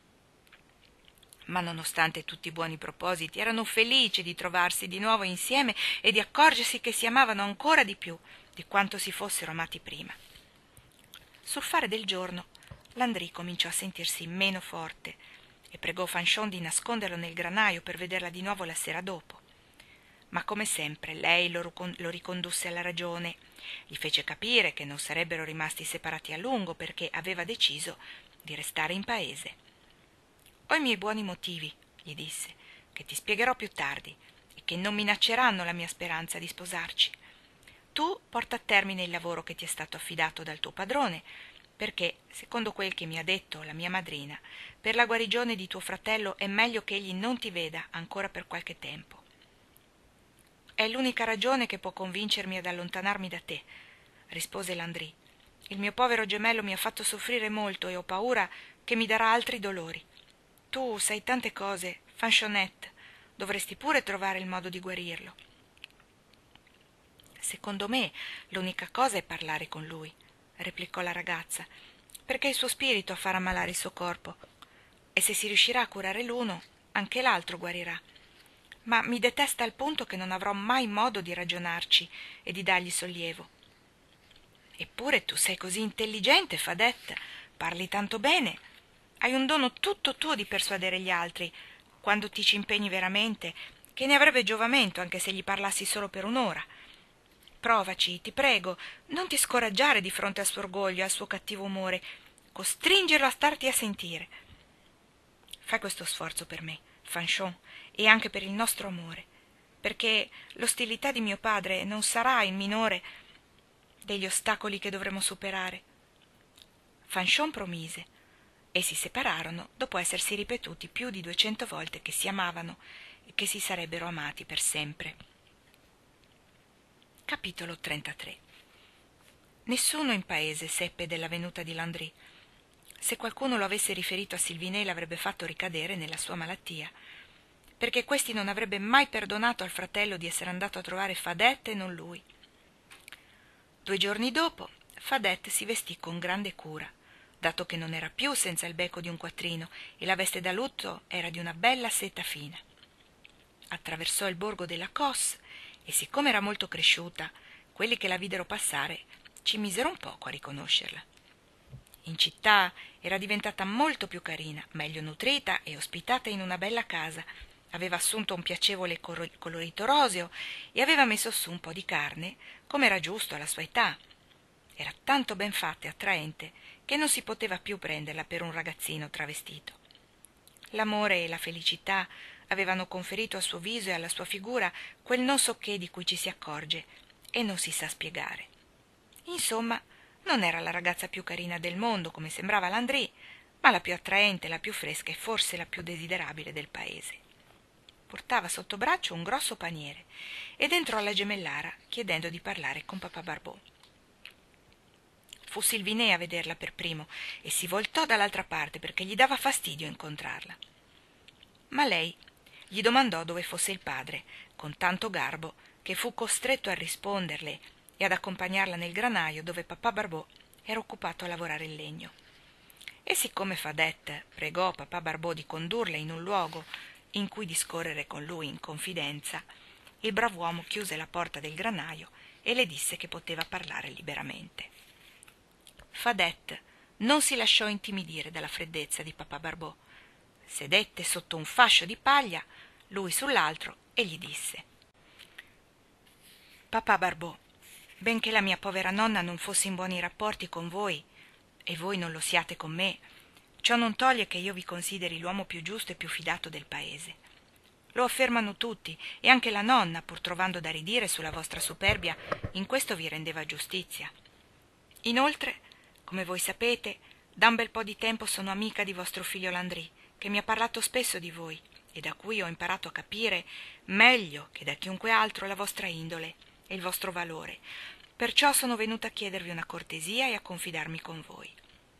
Speaker 1: Ma nonostante tutti i buoni propositi, erano felici di trovarsi di nuovo insieme e di accorgersi che si amavano ancora di più di quanto si fossero amati prima. Sul fare del giorno, Landry cominciò a sentirsi meno forte e pregò Fanchon di nasconderlo nel granaio per vederla di nuovo la sera dopo. Ma come sempre lei lo, lo ricondusse alla ragione, gli fece capire che non sarebbero rimasti separati a lungo perché aveva deciso di restare in paese. «Ho i miei buoni motivi», gli disse, «che ti spiegherò più tardi e che non minacceranno la mia speranza di sposarci. Tu porta a termine il lavoro che ti è stato affidato dal tuo padrone, perché, secondo quel che mi ha detto la mia madrina, per la guarigione di tuo fratello è meglio che egli non ti veda ancora per qualche tempo». «È l'unica ragione che può convincermi ad allontanarmi da te», rispose Landry. «Il mio povero gemello mi ha fatto soffrire molto e ho paura che mi darà altri dolori. Tu sai tante cose, Fanchonette, dovresti pure trovare il modo di guarirlo». «Secondo me l'unica cosa è parlare con lui», replicò la ragazza, «perché è il suo spirito a far ammalare il suo corpo, e se si riuscirà a curare l'uno, anche l'altro guarirà. Ma mi detesta al punto che non avrò mai modo di ragionarci e di dargli sollievo». «Eppure tu sei così intelligente, Fadette, parli tanto bene. Hai un dono tutto tuo di persuadere gli altri, quando ti ci impegni veramente, che ne avrebbe giovamento anche se gli parlassi solo per un'ora. Provaci, ti prego, non ti scoraggiare di fronte al suo orgoglio e al suo cattivo umore, costringerlo a starti a sentire. Fai questo sforzo per me, Fanchon, e anche per il nostro amore, perché l'ostilità di mio padre non sarà il minore degli ostacoli che dovremo superare». Fanchon promise e si separarono dopo essersi ripetuti più di duecento volte che si amavano e che si sarebbero amati per sempre. Capitolo trentatré. Nessuno in paese seppe della venuta di Landry. Se qualcuno lo avesse riferito a Sylvinet l'avrebbe fatto ricadere nella sua malattia, perché questi non avrebbe mai perdonato al fratello di essere andato a trovare Fadette e non lui. Due giorni dopo, Fadette si vestì con grande cura, dato che non era più senza il becco di un quattrino e la veste da lutto era di una bella seta fina. Attraversò il borgo della Cosse e, siccome era molto cresciuta, quelli che la videro passare ci misero un poco a riconoscerla. In città era diventata molto più carina, meglio nutrita e ospitata in una bella casa. Aveva assunto un piacevole colorito roseo e aveva messo su un po' di carne, come era giusto alla sua età. Era tanto ben fatta e attraente che non si poteva più prenderla per un ragazzino travestito. L'amore e la felicità avevano conferito al suo viso e alla sua figura quel non so che di cui ci si accorge e non si sa spiegare. Insomma, non era la ragazza più carina del mondo, come sembrava Landry, ma la più attraente, la più fresca e forse la più desiderabile del paese. Portava sotto braccio un grosso paniere ed entrò alla gemellara chiedendo di parlare con papà Barbò. Fu Silvinè a vederla per primo e si voltò dall'altra parte perché gli dava fastidio incontrarla. Ma lei gli domandò dove fosse il padre, con tanto garbo che fu costretto a risponderle e ad accompagnarla nel granaio dove papà Barbò era occupato a lavorare il legno. E siccome Fadet pregò papà Barbò di condurla in un luogo in cui discorrere con lui in confidenza, il brav'uomo chiuse la porta del granaio e le disse che poteva parlare liberamente. Fadet non si lasciò intimidire dalla freddezza di papà Barbò. Sedette sotto un fascio di paglia, lui sull'altro, e gli disse: «Papà Barbò, benché la mia povera nonna non fosse in buoni rapporti con voi, e voi non lo siate con me, ciò non toglie che io vi consideri l'uomo più giusto e più fidato del paese. Lo affermano tutti, e anche la nonna, pur trovando da ridire sulla vostra superbia, in questo vi rendeva giustizia. Inoltre, come voi sapete, da un bel po' di tempo sono amica di vostro figlio Landry, che mi ha parlato spesso di voi e da cui ho imparato a capire meglio che da chiunque altro la vostra indole e il vostro valore. Perciò sono venuta a chiedervi una cortesia e a confidarmi con voi».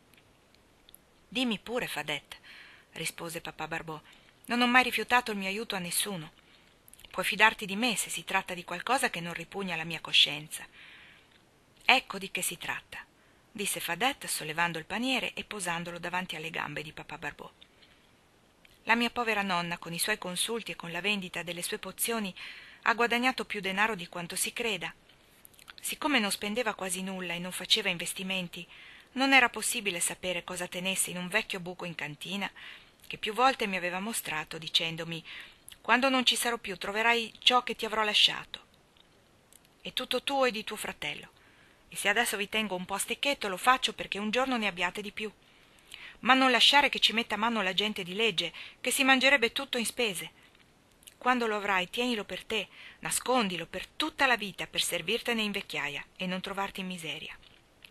Speaker 1: «Dimmi pure, Fadet», rispose papà Barbò, «non ho mai rifiutato il mio aiuto a nessuno. Puoi fidarti di me se si tratta di qualcosa che non ripugna la mia coscienza». «Ecco di che si tratta», disse Fadet sollevando il paniere e posandolo davanti alle gambe di papà Barbò. «La mia povera nonna, con i suoi consulti e con la vendita delle sue pozioni, ha guadagnato più denaro di quanto si creda. Siccome non spendeva quasi nulla e non faceva investimenti, non era possibile sapere cosa tenesse in un vecchio buco in cantina, che più volte mi aveva mostrato, dicendomi: «Quando non ci sarò più troverai ciò che ti avrò lasciato. È tutto tuo e di tuo fratello, e se adesso vi tengo un po' a stecchetto lo faccio perché un giorno ne abbiate di più. Ma non lasciare che ci metta a mano la gente di legge, che si mangerebbe tutto in spese. Quando lo avrai, tienilo per te, nascondilo per tutta la vita per servirtene in vecchiaia e non trovarti in miseria».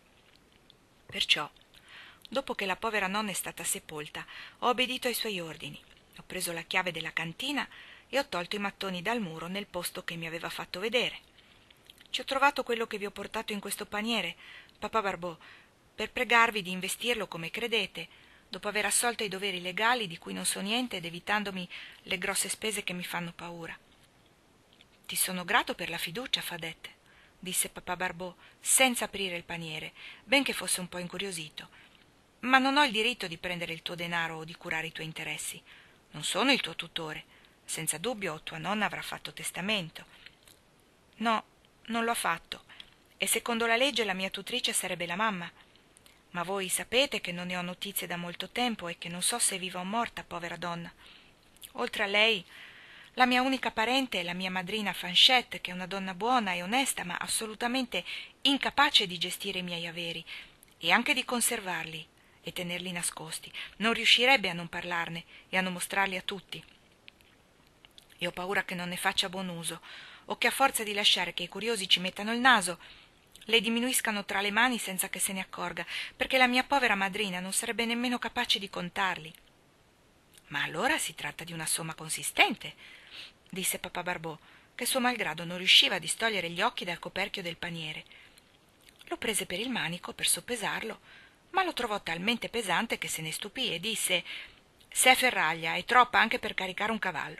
Speaker 1: Perciò, dopo che la povera nonna è stata sepolta, ho obbedito ai suoi ordini, ho preso la chiave della cantina e ho tolto i mattoni dal muro nel posto che mi aveva fatto vedere. Ci ho trovato quello che vi ho portato in questo paniere, papà Barbò, per pregarvi di investirlo come credete, dopo aver assolto i doveri legali di cui non so niente ed evitandomi le grosse spese che mi fanno paura. «Ti sono grato per la fiducia, Fadet», disse papà Barbò, senza aprire il paniere, benché fosse un po' incuriosito. «Ma non ho il diritto di prendere il tuo denaro o di curare i tuoi interessi. Non sono il tuo tutore. Senza dubbio tua nonna avrà fatto testamento». «No, non lo ha fatto, e secondo la legge la mia tutrice sarebbe la mamma. Ma voi sapete che non ne ho notizie da molto tempo e che non so se è viva o morta, povera donna. Oltre a lei, la mia unica parente è la mia madrina Fanchette, che è una donna buona e onesta, ma assolutamente incapace di gestire i miei averi e anche di conservarli e tenerli nascosti. Non riuscirebbe a non parlarne e a non mostrarli a tutti. E ho paura che non ne faccia buon uso, o che a forza di lasciare che i curiosi ci mettano il naso, le diminuiscano tra le mani senza che se ne accorga, perché la mia povera madrina non sarebbe nemmeno capace di contarli». «Ma allora si tratta di una somma consistente», disse papà Barbò, che suo malgrado non riusciva a distogliere gli occhi dal coperchio del paniere. Lo prese per il manico per soppesarlo, ma lo trovò talmente pesante che se ne stupì e disse: «Se è ferraglia, è troppa anche per caricare un cavallo».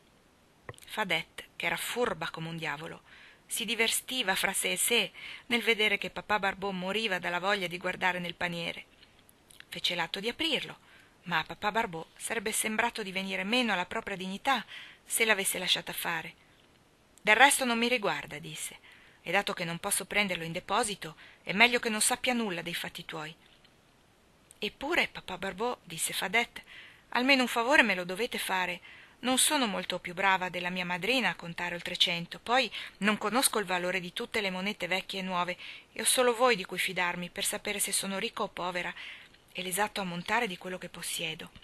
Speaker 1: Fadet, che era furba come un diavolo, si divertiva fra sé e sé nel vedere che papà Barbò moriva dalla voglia di guardare nel paniere. Fece l'atto di aprirlo, ma a papà Barbò sarebbe sembrato di venire meno alla propria dignità se l'avesse lasciata fare. «Del resto non mi riguarda», disse, «e dato che non posso prenderlo in deposito, è meglio che non sappia nulla dei fatti tuoi». «Eppure, papà Barbò», disse Fadet, «almeno un favore me lo dovete fare. Non sono molto più brava della mia madrina a contare oltre cento, poi non conosco il valore di tutte le monete vecchie e nuove e ho solo voi di cui fidarmi per sapere se sono ricca o povera e l'esatto ammontare di quello che possiedo».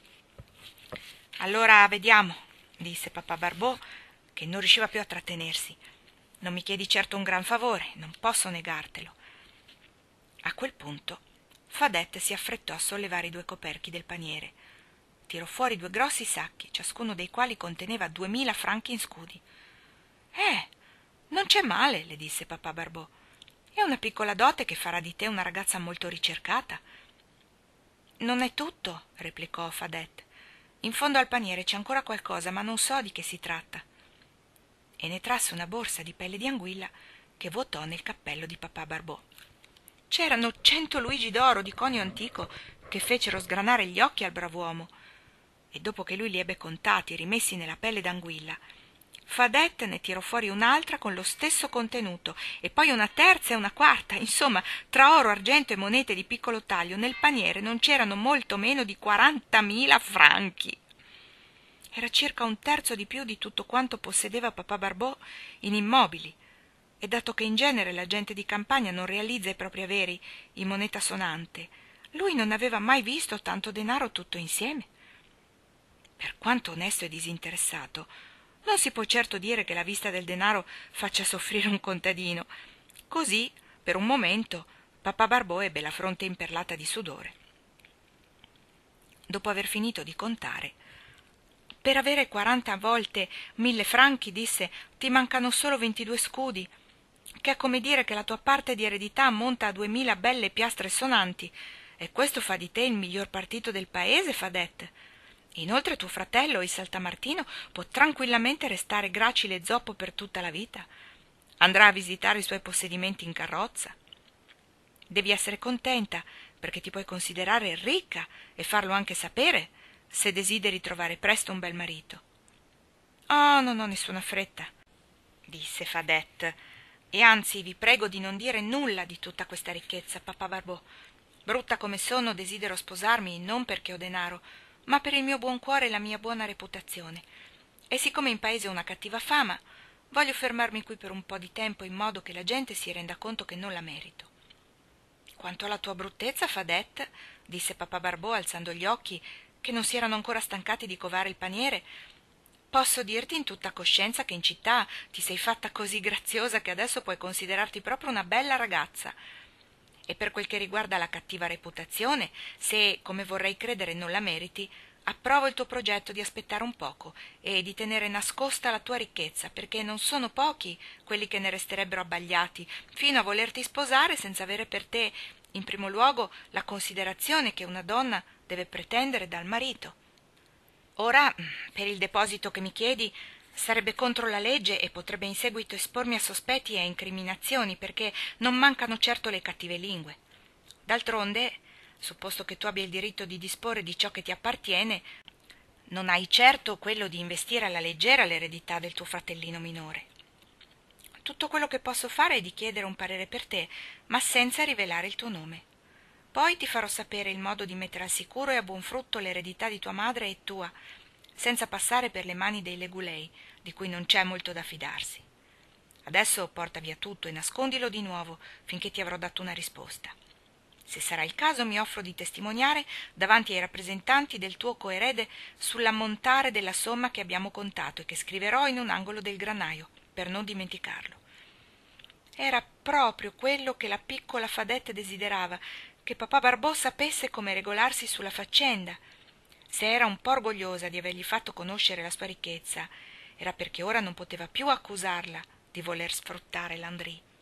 Speaker 1: «Allora vediamo», disse papà Barbò, che non riusciva più a trattenersi. «Non mi chiedi certo un gran favore, non posso negartelo». A quel punto Fadette si affrettò a sollevare i due coperchi del paniere. Tirò fuori due grossi sacchi, ciascuno dei quali conteneva duemila franchi in scudi. Eh, non c'è male, le disse papà Barbò. È una piccola dote che farà di te una ragazza molto ricercata. Non è tutto, replicò Fadette. In fondo al paniere c'è ancora qualcosa, ma non so di che si tratta. E ne trasse una borsa di pelle di anguilla che vuotò nel cappello di papà Barbò. C'erano cento luigi d'oro di conio antico che fecero sgranare gli occhi al brav'uomo, e dopo che lui li ebbe contati e rimessi nella pelle d'anguilla, Fadette ne tirò fuori un'altra con lo stesso contenuto, e poi una terza e una quarta. Insomma, tra oro, argento e monete di piccolo taglio, nel paniere non c'erano molto meno di quarantamila franchi. Era circa un terzo di più di tutto quanto possedeva papà Barbò in immobili, e dato che in genere la gente di campagna non realizza i propri averi in moneta sonante, lui non aveva mai visto tanto denaro tutto insieme. Per quanto onesto e disinteressato, non si può certo dire che la vista del denaro faccia soffrire un contadino. Così, per un momento, papà Barbò ebbe la fronte imperlata di sudore. Dopo aver finito di contare, per avere quaranta volte mille franchi, disse, ti mancano solo ventidue scudi, che è come dire che la tua parte di eredità ammonta a duemila belle piastre sonanti, e questo fa di te il miglior partito del paese, Fadette. Inoltre tuo fratello, il saltamartino, può tranquillamente restare gracile e zoppo per tutta la vita. Andrà a visitare i suoi possedimenti in carrozza. Devi essere contenta, perché ti puoi considerare ricca e farlo anche sapere, se desideri trovare presto un bel marito. Oh, non ho nessuna fretta, disse Fadette, e anzi vi prego di non dire nulla di tutta questa ricchezza, papà Barbò. Brutta come sono, desidero sposarmi non perché ho denaro, ma per il mio buon cuore e la mia buona reputazione. E siccome in paese ho una cattiva fama, voglio fermarmi qui per un po' di tempo in modo che la gente si renda conto che non la merito. Quanto alla tua bruttezza, Fadette, disse papà Barbò alzando gli occhi, che non si erano ancora stancati di covare il paniere, posso dirti in tutta coscienza che in città ti sei fatta così graziosa che adesso puoi considerarti proprio una bella ragazza. E per quel che riguarda la cattiva reputazione, se, come vorrei credere, non la meriti, approvo il tuo progetto di aspettare un poco e di tenere nascosta la tua ricchezza, perché non sono pochi quelli che ne resterebbero abbagliati fino a volerti sposare senza avere per te, in primo luogo, la considerazione che una donna deve pretendere dal marito. Ora, per il deposito che mi chiedi, sarebbe contro la legge e potrebbe in seguito espormi a sospetti e a incriminazioni, perché non mancano certo le cattive lingue. D'altronde, supposto che tu abbia il diritto di disporre di ciò che ti appartiene, non hai certo quello di investire alla leggera l'eredità del tuo fratellino minore. Tutto quello che posso fare è di chiedere un parere per te, ma senza rivelare il tuo nome. Poi ti farò sapere il modo di mettere al sicuro e a buon frutto l'eredità di tua madre e tua, senza passare per le mani dei legulei, di cui non c'è molto da fidarsi. Adesso porta via tutto e nascondilo di nuovo finché ti avrò dato una risposta. Se sarà il caso mi offro di testimoniare davanti ai rappresentanti del tuo coerede sull'ammontare della somma che abbiamo contato e che scriverò in un angolo del granaio, per non dimenticarlo. Era proprio quello che la piccola Fadette desiderava, che papà Barbò sapesse come regolarsi sulla faccenda. Se era un po' orgogliosa di avergli fatto conoscere la sua ricchezza, era perché ora non poteva più accusarla di voler sfruttare Landry.